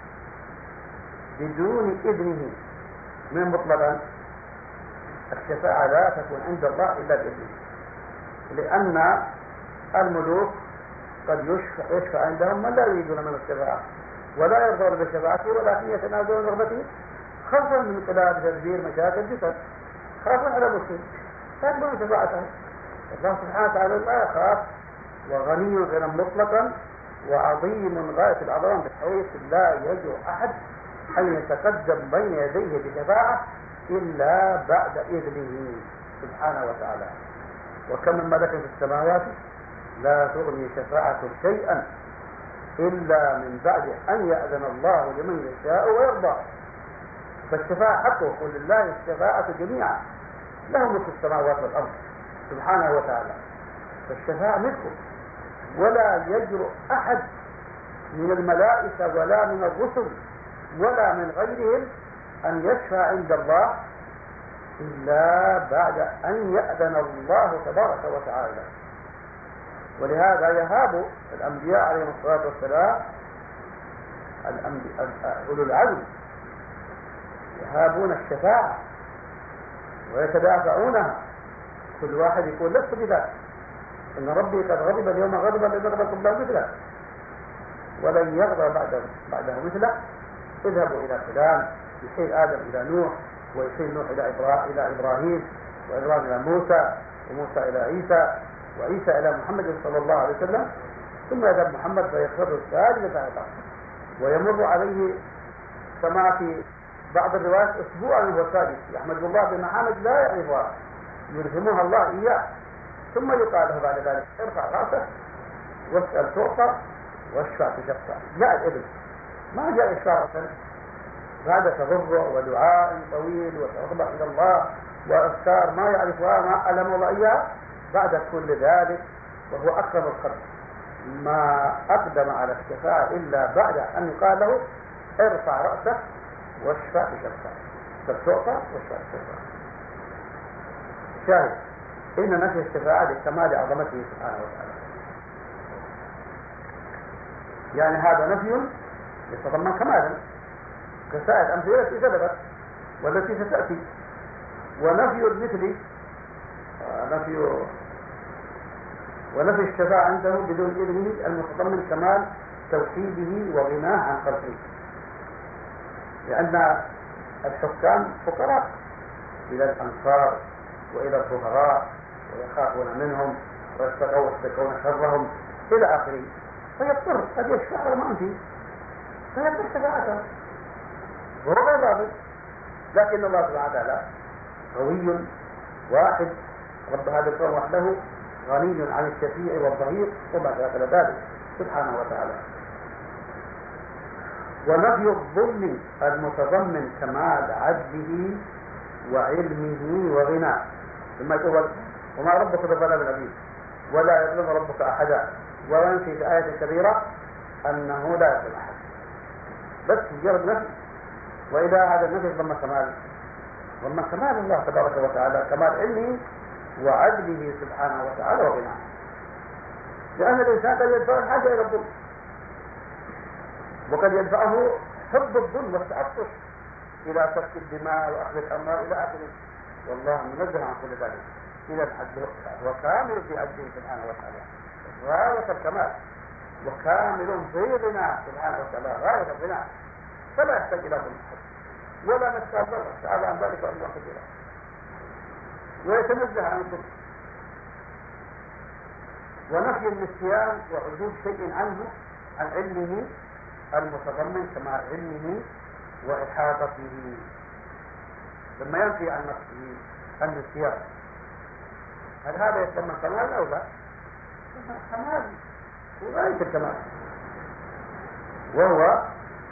بدون إذنه من مطلقا. الشفاعة لا تكون عند الله إلا بإذنه، لأن الملوك قد يشفع, يشفع عندهم من لا يريدون من الشفاعة ولا يرضون بشفاعته، ولكن يتنازلون رغبته خوفا من قلاب تدبير مشاكل جسد، خوفا على مسلم فيقبلون شفاعته. الله سبحانه وتعالى لا يخاف، وغني غنى مطلقا وعظيم غاية العظام، بحيث لا يجرؤ أحد أن يتقدم بين يديه بشفاعة إلا بعد إذنه سبحانه وتعالى. وكم من ملك في السماوات لا تغني شفاعة شيئا إلا من بعد أن يأذن الله لمن يشاء ويرضى. فالشفاعة حقه، قل لله الشفاعة جميعا، له ملك السماوات والأرض سبحانه وتعالى، فالشفاعة ملكه، ولا يجرؤ أحد من الملائكة ولا من الرسل ولا من غيرهم أن يشفع عند الله إلا بعد أن يأذن الله تبارك وتعالى. ولهذا يهاب الأنبياء عليهم الصلاة والسلام، أولو العزم يهابون الشفاعة ويتدافعونها، كل واحد يقول لست بذلك، إن ربي قد غضب اليوم غضبا لن يغضب الله مثله ولن يغضب بعده, بعده مثله. اذهبوا إلى فلان، يحيل آدم إلى نوح، ويحيل نوح إلى إبراهيم، وإبراهيم إلى موسى، وموسى إلى عيسى، وعيسى إلى محمد صلى الله عليه وسلم، ثم يذهب محمد فيخر الثالث فيقع، ويمر عليه كما في بعض الروايات أسبوعا وهو ثالث، يحمد الله بمحامد لا يعرفها يلهمها الله إياه، ثم يقال له بعد ذلك ارفع رأسك واسأل تعطى واشفع تشفع. جاء الإبن، ما جاء إشفاع بعد تضرع ودعاء طويل وتوضع إلى الله وأذكار ما يعرفها ما ألم الله إياه. بعد كل ذلك وهو أكرم الخلق ما أقدم على الشفاعة إلا بعد أن يقال له ارفع رأسك واشفع تشفع، فتعطى واشفع تشفع. شاهد إن نفي الشفاعة لكمال عظمته سبحانه وتعالى، يعني هذا نفي يتضمن كمالا كسائر أمثلة التي سبقت والتي ستأتي. ونفي المثل نفي ونفي الشفاعة عنده بدون إذنه المتضمن كمال توحيده وغناه عن خلقه، لأن الحكام فقراء إلى الأنصار وإلى الفقراء ويخافون منهم ويتقون شرهم إلى آخره، فيضطر قد يشفع ولا ما أنفي فيضطر شفاعته وهو غير راضي. لكن الله سبحانه وتعالى قوي واحد رب هذا الكون وحده غني عن الشفيع والظهير وما شاكل ذلك سبحانه وتعالى. ونفي الظلم المتضمن كمال عدله وعلمه وغناه، ثم يقول وما ربك بظلام العبيد ولا يظلم ربك أحدا، وينفي في آية كبيرة أنه لا يظلم أحد، بس مجرد نفي. وإذا هذا النفي ضمن كمال ضمن كمال الله تبارك وتعالى، كمال علمه وعدله سبحانه وتعالى وغناه، لأن الإنسان قد يدفع الحاجة إلى الظلم، وقد يدفعه حب الظلم والتعطش إلى سفك الدماء وأخذ الأموال إلى آخره، والله منزه عن كل ذلك. إلى الحد وكامل في عدله سبحانه وتعالى غاية الكمال، وكامل في غناه سبحانه وتعالى غاية الغنى، فلا يحتاج إلى ظلم ولا نسأل الله تعالى عن ذلك وأن كثيرا، ويتنزه عن الظلم. ونفي النسيان وعدول شيء عنه عن علمه المتضمن كما علمه وإحاطته، لما ينفي عن نفسه النسيان، هل هذا يسمى كمال أو لا؟ كمال وغاية الكمال، وهو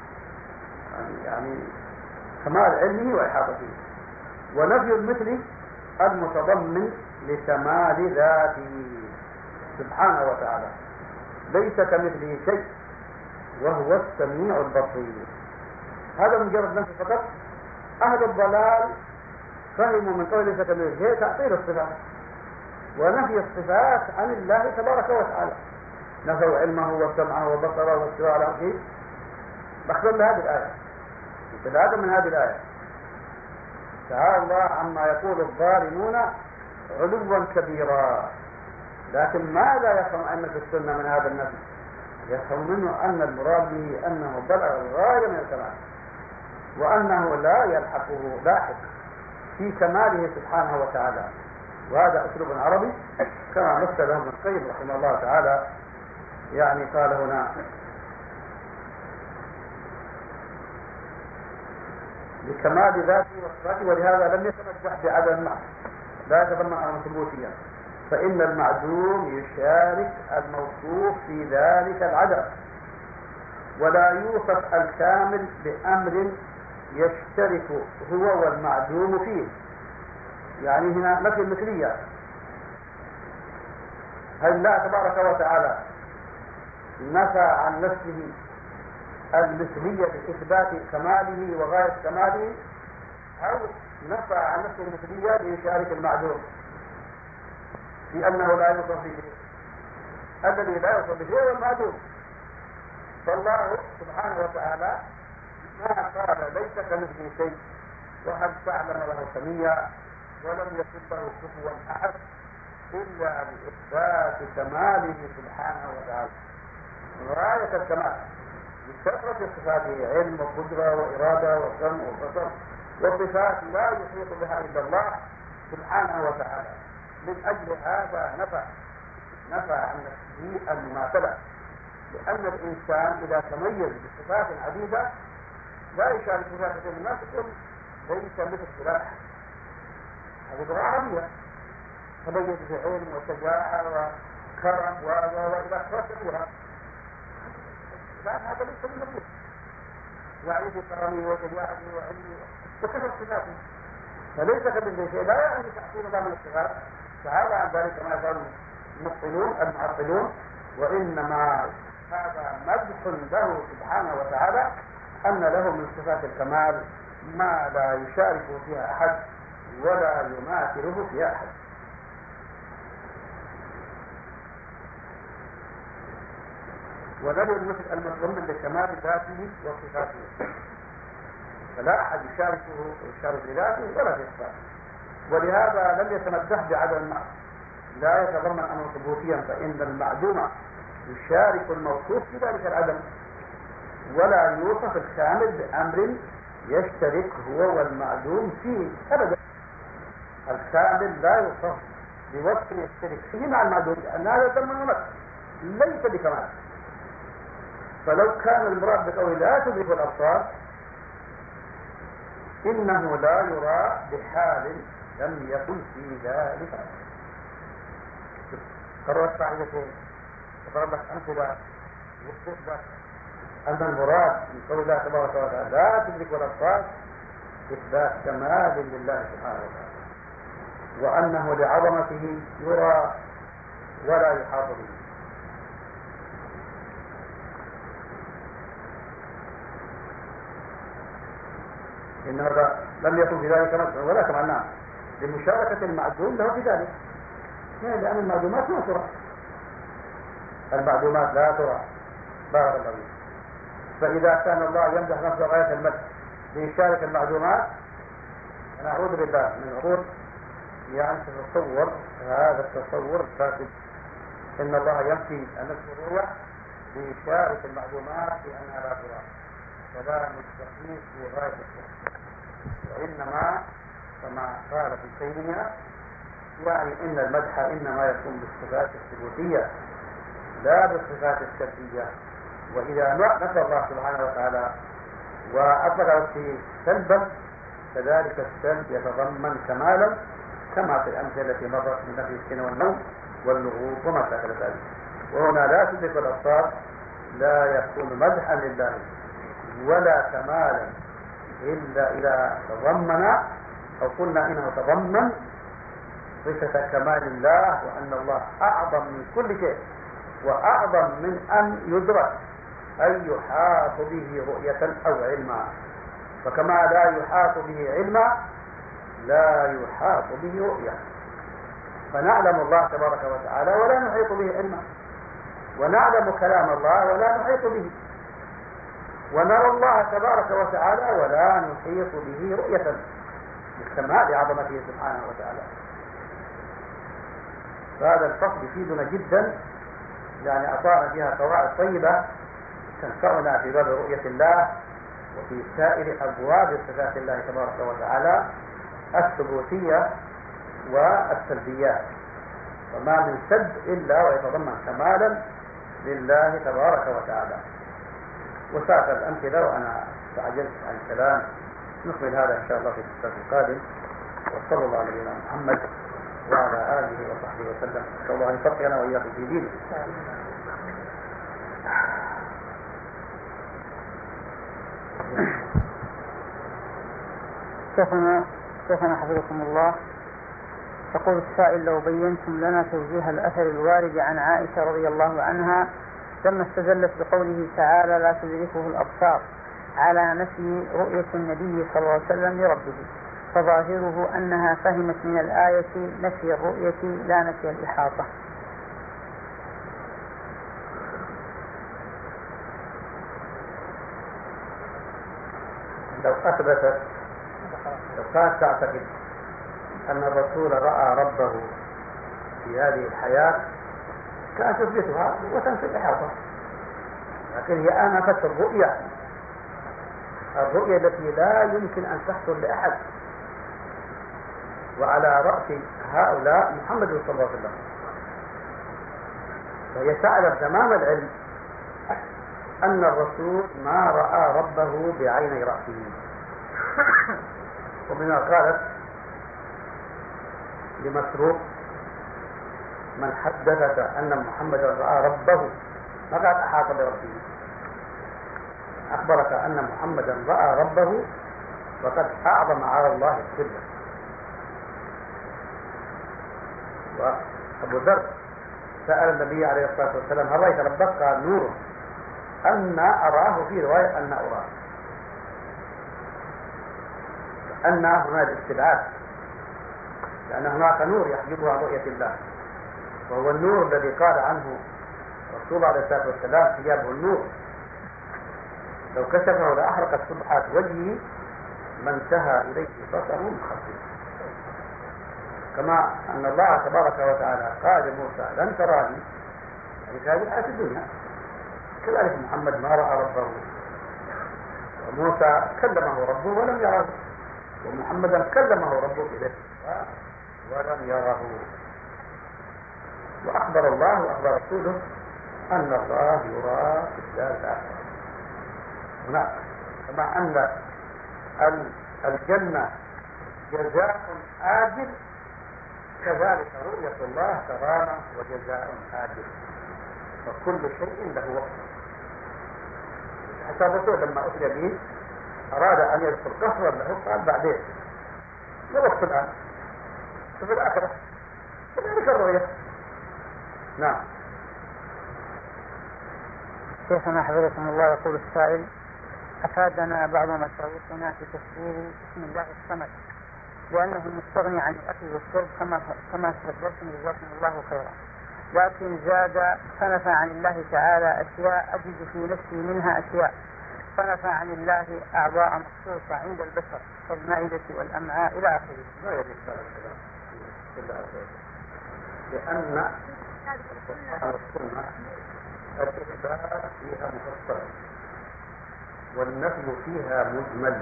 يعني كمال علمه وإحاطته. ونفي المثل المتضمن لكمال ذاته سبحانه وتعالى، ليس كمثله شيء وهو السميع البصير. هذا مجرد نفي فقط. أهل الضلال فهموا من قول ليس كمثله شيء تعطيل الصفات ونفي الصفات عن الله تبارك وتعالى، نفوا علمه وسمعه وبصره واستواء على عرشه. بخبر بهذه الآية استفادة من هذه الآية، تعالى الله عما يقول الظالمون علوا كبيرا. لكن ماذا يفهم أئمة السنة من هذا النفي؟ يفهم منه أن المراد به أنه بلغ الغاية من الكمال، وأنه لا يلحقه لاحق في كماله سبحانه وتعالى، وهذا أسلوب عربي كما مثله ابن القيم رحمه الله تعالى. يعني قال هنا بكمال ذاته وصفاته، ولهذا لم يتمسح بعدم المعنى، لا يتضمن أمر ثبوتيا، فإن المعدوم يشارك الموصوف في ذلك العدم، ولا يوصف الكامل بأمر يشترك هو والمعدوم فيه. يعني هنا نفي المثلية. هل الله تبارك وتعالى نفى عن نفسه المثلية بإثبات كماله وغاية كماله، أو نفى عن نفسه المثلية ليشارك المعدوم في أنه لا يوصف به؟ الذي لا يوصف به هو المعدوم. فالله سبحانه وتعالى ما قال ليس كمثله شيء وهل تعلم له سميا ولم يكن له كفوا أحد إلا بإثبات كماله سبحانه وتعالى غاية الكمال بكثرة صفاته، علم وقدرة وإرادة وسمع وبصر وصفات لا يحيط بها إلا الله سبحانه وتعالى. من أجل هذا نفى نفى عن نفسه المماثلة، لأن الإنسان إذا تميز بصفات عديدة لا يشارك بها كثير من الناس، يقول ليس مثل فلان. هذه لغة عربية، تميز بعلم وشجاعة وكرم وإلى آخره كثيرة، هذا ليس من مثله، يعني في كرمه وشجاعته وعلمه وكثرة صفاته، فليس كمثله شيء. لا يعني تحصيل الله من الصفات تعالى عن ذلك ما يقال المبطلون المعطلون، وإنما هذا مدح له سبحانه وتعالى أن له من صفات الكمال ما لا يشاركه فيها أحد ولا يماثله فيها أحد. ونبي المثل المتضمن لكمال ذاته وصفاته، فلا أحد يشاركه يشارك بذاته ولا في صفاته، ولهذا لم يتمدح بعدم المعنى، لا يتضمن أمر ثبوتيا، فإن المعدوم يشارك الموصوف في ذلك العدم، ولا يوصف الكامل بأمر يشترك هو والمعدوم فيه أبدا. الكامل لا يوصف بوصف يشترك فيه مع المعدوم، لأن هذا يتضمن نفس ليس بكمال. فلو كان المراد بقوله لا تدرك الأبصار إنه لا يرى بحال لم يكن في ذلك. قررت فائدتين وضرب لك أمثلة يثبت لك أن المراد من قول الله تبارك وتعالى لا تدرك الأبصار إثبات كمال لله سبحانه وتعالى، وأنه لعظمته يرى ولا يحاط به. إن هذا لم يكن في ذلك مسعى ولا كمعناه لمشاركة المعدوم له في ذلك، يعني لأن المعدومات ما ترى، المعدومات لا ترى. بارك الله فيك. فإذا كان الله يمدح نفسه غاية المدح ليشارك المعدومات، نعوذ بالله من عقول يعني تتصور هذا التصور الفاسد. إن الله ينفي النفس الرؤية ليشارك المعدومات بأنها لا ترى، فلا مستقيم في غاية الصحة. وإنما كما قال في سيدنا يعني إن المدح إنما يكون بالصفات الثبوتية لا بالصفات السلبية. وإذا نفى الله سبحانه وتعالى وأطلق عليه سلبا كذلك السلب يتضمن كمالا كما في الأمثلة التي مرت من نفي السن والنوم واللغوب وما شاكل ذلك. وهنا لا تدرك الأبصار لا يكون مدحا لله ولا كمالا إلا إذا تضمن أو قلنا إنه تضمن صفة كمال الله، وأن الله أعظم من كل شيء وأعظم من أن يدرك أن يحاط به رؤية أو علما. فكما لا يحاط به علما لا يحاط به رؤية. فنعلم الله تبارك وتعالى ولا نحيط به علما، ونعلم كلام الله ولا نحيط به، ونرى الله تبارك وتعالى ولا نحيط به رؤية لكمال عظمته سبحانه وتعالى. فهذا الفصل يفيدنا جدا، يعني أعطانا فيها قواعد طيبة تنفعنا في باب رؤية الله وفي سائر أبواب صفات الله تبارك وتعالى الثبوتية والسلبيات. وما من سلب إلا ويتضمن كمالا لله تبارك وتعالى. وساق الأمثلة وأنا تعجلت عن الكلام. نكمل هذا إن شاء الله في الدرس القادم. وصلى الله على نبينا محمد وعلى آله وصحبه وسلم. نسأل الله أن يفقهنا وإياكم في دينه. شيخنا شيخنا حفظكم الله، يقول السائل: لو بينتم لنا توجيه الأثر الوارد عن عائشة رضي الله عنها لما استدلت بقوله تعالى لا تدركه الأبصار على نفي رؤية النبي صلى الله عليه وسلم لربه، فظاهره أنها فهمت من الآية نفي الرؤية لا نفي الإحاطة. لو أثبتت لو كانت تعتقد أن الرسول رأى ربه في هذه الحياة كانت تثبتها وتنفي الإحاطة، لكن هي آنفت الرؤية الرؤية التي لا يمكن أن تحصل لأحد، وعلى رأس هؤلاء محمد صلى الله عليه وسلم. فهي تعلم تمام العلم أن الرسول ما رأى ربه بعيني رأسه. ومنها قالت لمسروق: من حدثك أن محمد رأى ربه ما قال أحاط بربه، أخبرك أن محمدا رأى ربه وقد أعظم على الله السر. وأبو ذر سأل النبي عليه الصلاة والسلام: هل رأيت ربك؟ قال: نور أن أراه، في رواية أن أراه. أن هنا الاستبعاد، لأن هناك نور يحجبه عن رؤية الله، وهو النور الذي قال عنه الرسول عليه الصلاة والسلام: ثيابه النور، لو كشفه لأحرقت سبحات وجهه ما انتهى إليه بصره من خلقه. كما أن الله تبارك وتعالى قال لموسى: لن تراني، يعني في هذه الحياة الدنيا. كذلك محمد ما رأى ربه، وموسى كلمه ربه ولم يره، ومحمدا كلمه ربه إليه ولم يره. وأخبر الله وأخبر رسوله أن الله يرى في الدار الآخرة. هناك كما أن الجنة جزاء آجل كذلك رؤية الله كرامة وجزاء آجل، فكل شيء له وقت. حتى الرسول لما أسري به أراد أن يدخل قصرا له قال بعدين لا وقت الآن في الآخرة كذلك الرؤية. نعم. شيخنا حفظكم الله يقول السائل: أفادنا بعض مشايخنا في تفسير اسم الله الصمد لأنه مستغني عن الأكل والشرب كما كما تفضلتم جزاكم الله خيرا، لكن زاد فنفى عن الله تعالى أشياء أجد في نفسي منها أشياء، فنفى عن الله أعضاء مخصوصة عند البشر كالمعدة والأمعاء إلى آخره. لا يجوز لأن السنة الإثبات فيها مفصل والنفي فيها مجمل.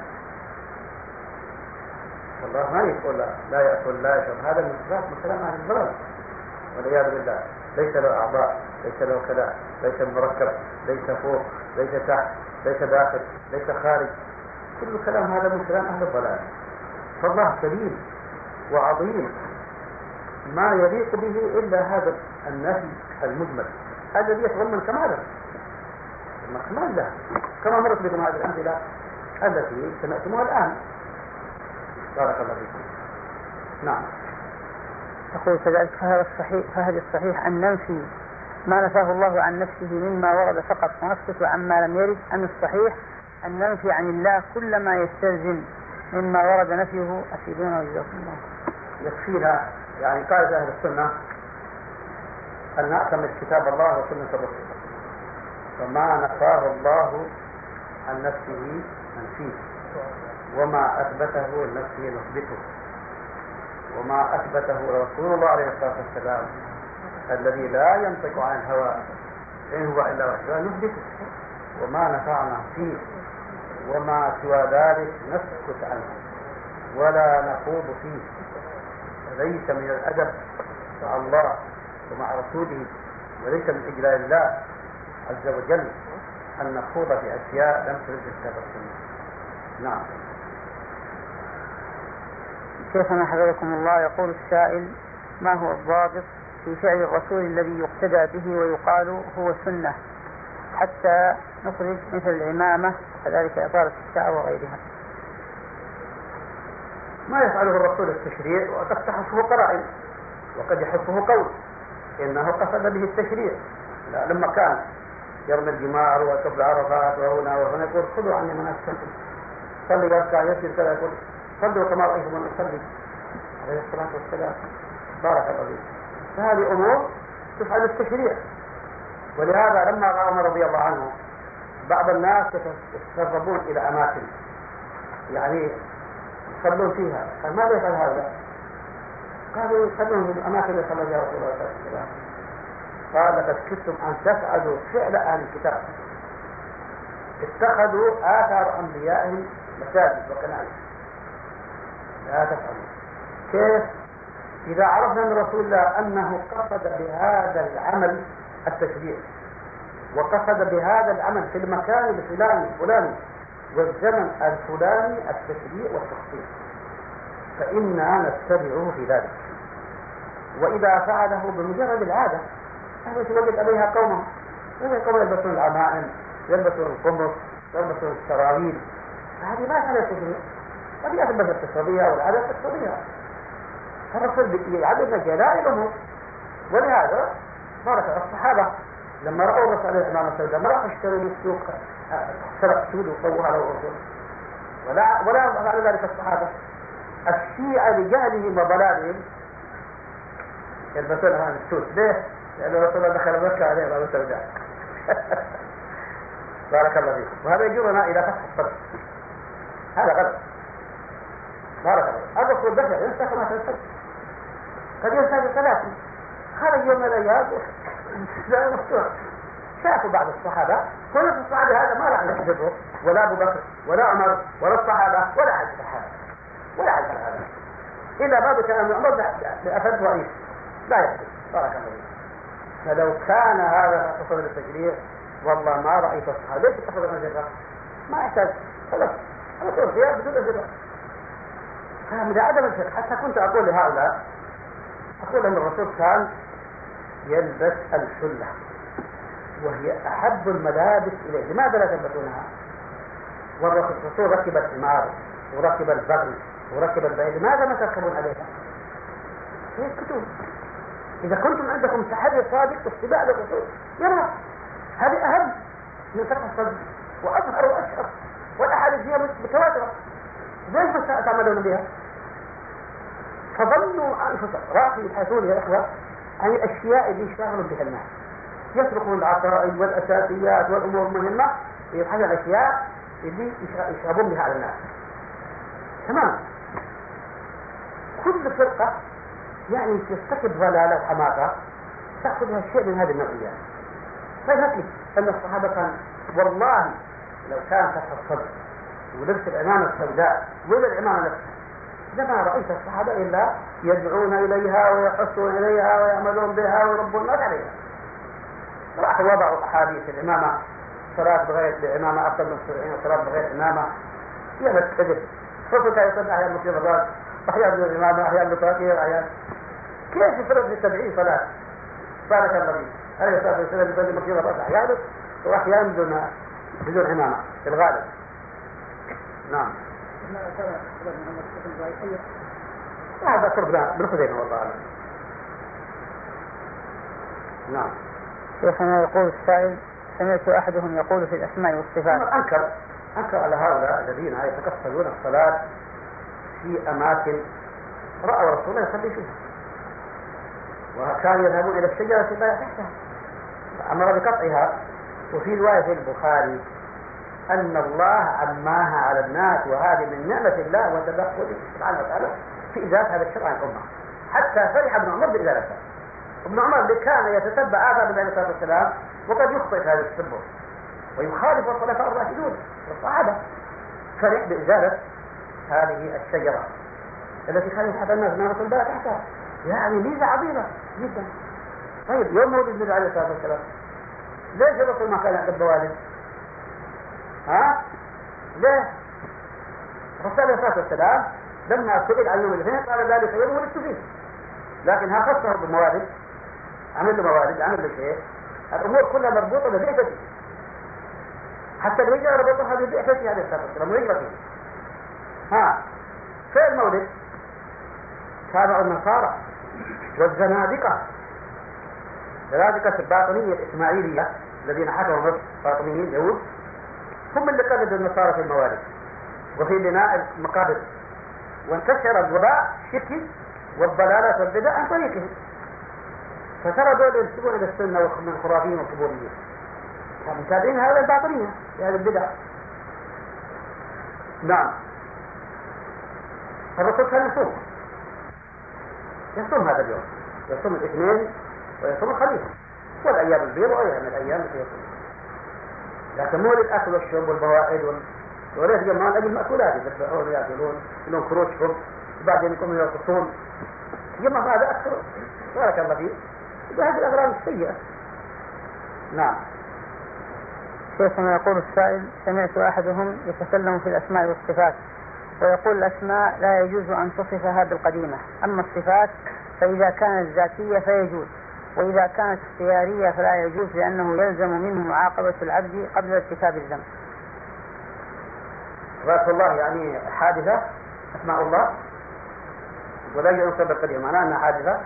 الله ما يقول لا يأكل لا يشرب، هذا من إثبات من كلام أهل الضلال والعياذ بالله. ليس له أعضاء، ليس له كلام، ليس مركب، ليس فوق، ليس تحت، ليس داخل، ليس خارج، كل كلام هذا من كلام أهل الضلال. فالله كريم وعظيم ما يليق به إلا هذا النفي المجمل الذي يتضمن كمالا كمال له، كما مرت بكم هذه الأمثلة التي سمعتموها الآن. بارك الله فيكم. نعم. أقول كذلك فهذا الصحيح فهذا الصحيح أن ننفي ما نفاه الله عن نفسه مما ورد فقط ونسكت عما لم يرد، أن الصحيح أن ننفي عن الله كل ما يستلزم مما ورد نفيه. أفيدونا وجزاكم الله. يكفينا يعني قاعدة أهل السنة أن نعتمد كتاب الله وسنة الرسول، فما نفاه الله عن نفسه ننفيه، وما أثبته لنفسه نثبته، وما أثبته رسول الله عليه الصلاة والسلام الذي لا ينطق عن الهوى إن هو إلا وحي نثبته، وما نفعنا فيه وما سوى ذلك نسكت عنه ولا نخوض فيه. ليس من الأدب مع الله ومع رسوله، وليس من إجلال الله عز وجل أن نخوض في أشياء لم ترد الكتاب والسنة. نعم. شيخنا حفظكم الله يقول السائل: ما هو الضابط في فعل الرسول الذي يقتدى به ويقال هو سنة حتى نخرج مثل العمامة وكذلك إطالة الشعر وغيرها؟ ما يفعله الرسول التشريع وقد تحفه قرائن وقد يحفه قول إنه قصد به التشريع. لا، لما كان يرمي الجمار وقبل عرفات وهنا وهنا يقول خذوا عني مناسككم، صلي يركع يسجد كذا، يقول صلوا كما رأيتم من أصلي عليه الصلاة والسلام. بارك الله فيك. فهذه أمور تفعل التشريع. ولهذا لما رأى عمر رضي الله عنه بعض الناس يتسربون إلى أماكن يعني يصلون فيها، قال ماذا يفعل هذا؟ قالوا يصلون في الأماكن اللي صلى فيها رسول الله صلى الله عليه وسلم. قال لقد كنتم أن تفعلوا فعل أهل الكتاب، اتخذوا آثار أنبيائهم مساجد وكنائس. لا تفعلوا. كيف؟ إذا عرفنا من رسول الله أنه قصد بهذا العمل التشريع وقصد بهذا العمل في المكان الفلاني الفلاني والزمن الفلاني التشريع والتخصيص، فإننا نتبعه في ذلك. وإذا فعله بمجرد العادة هذا يتوجد عليها قومه، هذا قوم يلبسون العمائم، يلبسون القمص، يلبسون السراويل، هذه ما فعل التشريع، قد يلبس التصرية والعادة التصرية. فالرسول يعلمنا جلاء الأمور. ولهذا بارك الصحابة لما رأوا الرسول عليه الإمام السوداء ما راحوا يشتروا من السوق سرق سود وصوها له الرسول، ولا ولا فعل ذلك الصحابة. الشيعة لجهلهم وضلالهم يلبسون هذا السود. ليه؟ لأن الرسول الله دخل مكة عليه الإمام السوداء. بارك الله فيكم. وهذا يجرنا إلى فتح الصدر، هذا غلط. بارك الله. الرسول دخل ينسى كما تنسى، قد ينسى بثلاثة. خرج يوم الأيام لا مفتوح. شافوا بعض الصحابة، كل الصحابة هذا ما راح يحدثه ولا أبو بكر ولا عمر ولا الصحابة ولا أحد الصحابة ولا أحد هذا إلا بعض كلام عمر لأفد رئيس لا يحدث. بارك الله فيك. فلو كان هذا تصل للتشريع والله ما رأيت الصحابة. ليش تأخذ الأجراء؟ ما يحتاج. خلاص أنا أقول فيها بدون أجراء. فمن عدم الفقه حتى كنت أقول لهؤلاء أقول أن الرسول كان يلبس الحلة وهي أحب الملابس إليه. لماذا لا تلبسونها؟ والرسول ركب الحمار وركب البغل وركب البعير، لماذا ما تركبون عليها؟ يسكتون. إذا كنتم عندكم تحري صادق واتباع للرسول يلا، هذه أهم من فتح الصدر وأظهر وأشهر، والأحاديث هي متواترة، ليش ما تعملون بها؟ فظنوا أنفسهم راحوا يبحثون يا إخوة عن الأشياء اللي يشتغلوا بها الناس، يتركون العقائد والأساسيات والأمور المهمة ويبحثون عن الأشياء اللي يشغبون بها على الناس. تمام. كل فرقة يعني ترتكب ضلالة وحماقة تأخذ لها شيء من هذه النوعيات. فيهتلك أن الصحابة كان والله لو كان فتح الصدر ولبس العمامة السوداء ولا العمامة نفسها لما رأيت الصحابة إلا يدعون إليها ويحثون إليها ويعملون بها ويربون الناس عليها. راحوا وضعوا أحاديث العمامة، صلاة بغير العمامة أفضل من سبعين، صلاة بغير العمامة هي متكذب. فصلت يصلي أحيان مصير الرأس أحيان بالعمامة أحيان بالتغيير أحيان. كيف يفرق في التبعين صلاة؟ بارك الله فيك. عليه الصلاة والسلام يصلي مصير الرأس أحيانا وأحيانا بدون بدون عمامة في الغالب. نعم. هذا قربنا بالخزيمة والله أعلم. نعم. شيخنا يقول السائل: سمعت أحدهم يقول في الأسماء والصفات. أنكر أنكر على هؤلاء الذين يتكفلون الصلاة في أماكن رأوا رسول الله يصلي فيها، وكانوا يذهبون إلى الشجرة لا تحتها، أمر بقطعها. وفي رواية في البخاري أن الله عماها على الناس، وهذه من نعمة الله وتدخله سبحانه وتعالى في إزالة هذا الشرع عن الأمة، حتى فرح ابن عمر بإزالته. ابن عمر اللي كان يتتبع آثار النبي عليه الصلاة والسلام وقد يخطئ في هذا التتبع ويخالف الخلفاء الراشدون والصحابة، فرح بإزالة هذه الشجرة التي كان يحب الناس من رسول الله تحتها، يعني ميزة عظيمة جدا. طيب يوم مولد النبي عليه الصلاة والسلام ليش الرسول ما كان يحب والد؟ ها؟ ليه؟ الرسول عليه الصلاة والسلام لما سئل عن يوم الاثنين قال ذلك يوم ولدت فيه، لكن ها خصه بالموالد، عمل له موالد، عمل له شيء، الأمور كلها مربوطة ببعثته، حتى الهجرة ربطها ببعثته عليه الصلاة والسلام وهجرته. ها في المولد تابعوا النصارى والزنادقة، زنادقة الباطنية الإسماعيلية الذين حكموا مصر، باطنيين يهود، هم اللي قلدوا النصارى في الموالد وفي بناء المقابر، وانتشر الوباء الشركي والضلالات والبدع عن طريقهم. فترى دول ينسبون إلى السنة من الخرافيين والقبوريين، فمتابعين هذا الباطنية في هذه البدع. نعم. الرسول كان يصوم يصوم هذا اليوم، يصوم الاثنين ويصوم الخميس والأيام البيض وغيرها من الأيام التي يصوم، لكن مو للأكل والشرب والبوائد وال... وليس جمعان أجل المأكولات يذبحون ويأكلون لهم كروشهم وبعدين يقوموا يرقصون جمع هذا أكثر. بارك الله فيه. بهذه الأغراض السيئة. نعم. شيخنا يقول السائل: سمعت أحدهم يتكلم في الأسماء والصفات ويقول الأسماء لا يجوز أن تصفها بالقديمة، أما الصفات فإذا كانت ذاتية فيجوز، وإذا كانت اختيارية فلا يجوز، لأنه يلزم منه معاقبة العبد قبل ارتكاب الذنب. ذات الله يعني حادثة أسماء الله ولا يجوز أن بالقديمة، معناه أنها حادثة.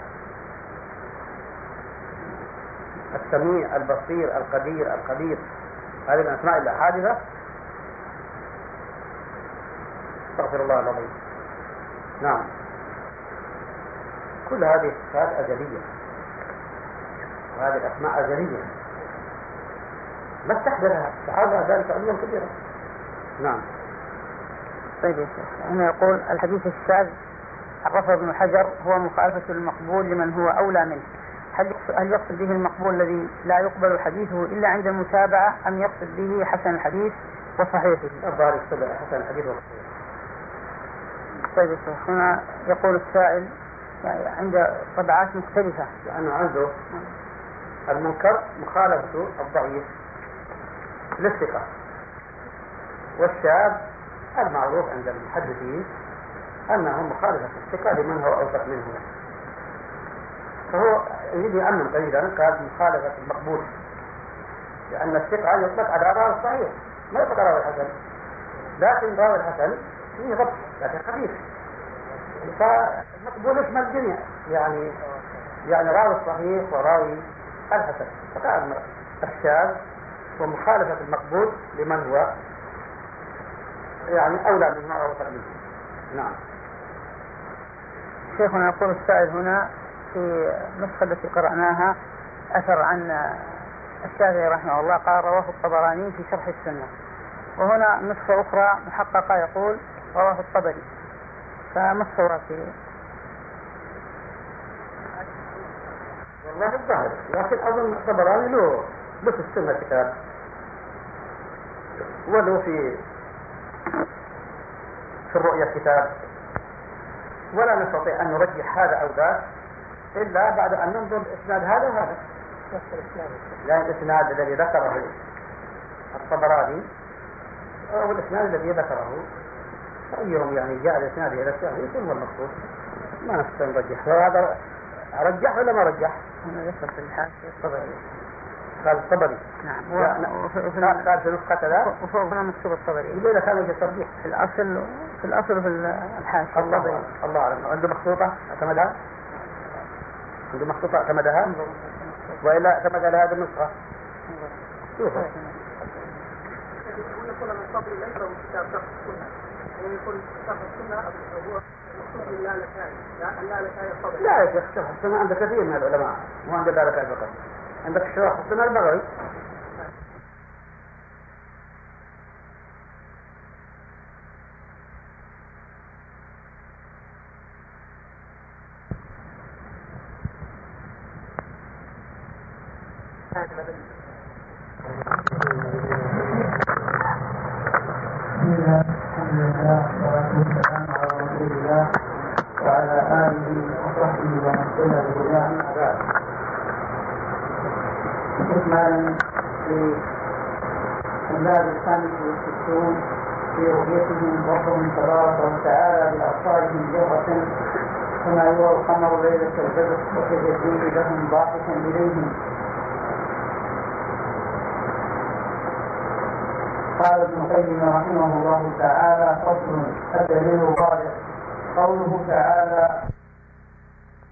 السميع البصير القدير القدير هذه الأسماء إلا حادثة. استغفر الله العظيم. نعم. كل هذه الصفات أزلية وهذه الأسماء أزلية ما استحضرها تعالى ذلك علما كبيرا. نعم. طيب يا شيخ، هنا يقول: الحديث الشاذ عرفه ابن حجر هو مخالفة المقبول لمن هو أولى منه، هل هل يقصد به المقبول الذي لا يقبل حديثه إلا عند المتابعة، أم يقصد به حسن الحديث وصحيحه؟ الظاهر يقصد حسن الحديث وصحيحه. طيب هنا يقول السائل: يعني عند طبعات مختلفة، لأنه عنده المنكر مخالفة الضعيف للثقة، والشاذ المعروف عند المحدثين أنه مخالفة الثقة لمن هو أوثق منه. فهو يريد يأمن قليلا قال مخالفة المقبول، لأن الثقة يطلق على راوي الصحيح ما يطلق على راوي الحسن، لكن راوي الحسن فيه ضبط لكن خفيف، فالمقبول اسم الجميع، يعني يعني راوي الصحيح وراوي الحسن، فقال الشاذ ومخالفة المقبول لمن هو يعني أولى منه أو أوثق منه. نعم. شيخنا يقول السائل هنا في النسخة التي قرأناها أثر عن الشافعي رحمه الله قال رواه الطبراني في شرح السنة، وهنا نسخة أخرى محققة يقول رواه الطبري، فما الصواب فيه؟ والله الظاهر، لكن أظن الطبراني له له في السنة كتاب وله في في الرؤية كتاب، ولا نستطيع أن نرجح هذا أو ذاك إلا بعد أن ننظر إسناد هذا وهذا. يعني الإسناد الذي ذكره الطبراني أو الإسناد الذي ذكره أيهم يعني جاء الإسناد إلى الشافعي ثم هو المقصود، ما نستطيع نرجح. فهذا رجح ولا ما رجح؟ هنا ذكر في الحاشية الطبري، قال الطبري. نعم. قال في نسخة كذا وفوق هنا مكتوب الطبري. يقول لك هذا الترجيح في الأصل في الأصل في الحاشية الطبري. الله أعلم. عنده مخطوطة اعتمدها؟ عنده مخطوطة اعتمدها؟ وإلا اعتمد على هذه النسخة؟ شوف. يقول يقول من قبل ليس هو كتاب شرح السنة، ويقول شرح السنة هو مخصوص للالكائي، لا اللالكائي الطبري. لا يا شيخ، شرح السنة عند كثير من العلماء، مو عند اللالكائي فقط، عندك شرح السنة البغوي. الحمد لله والصلاة والسلام على رسول الله وعلى آله وصحبه ومن اهتدى بهداه أما بعد. إكمالا في الباب الخامس والستون في رؤيتهم ربهم تبارك وتعالى بأبصارهم جهرة كما يرى القمر ليلة البدر وتجليه لهم ضاحكا إليهم. قال ابن القيم رحمه الله تعالى: فصل الدليل الرابع قوله تعالى: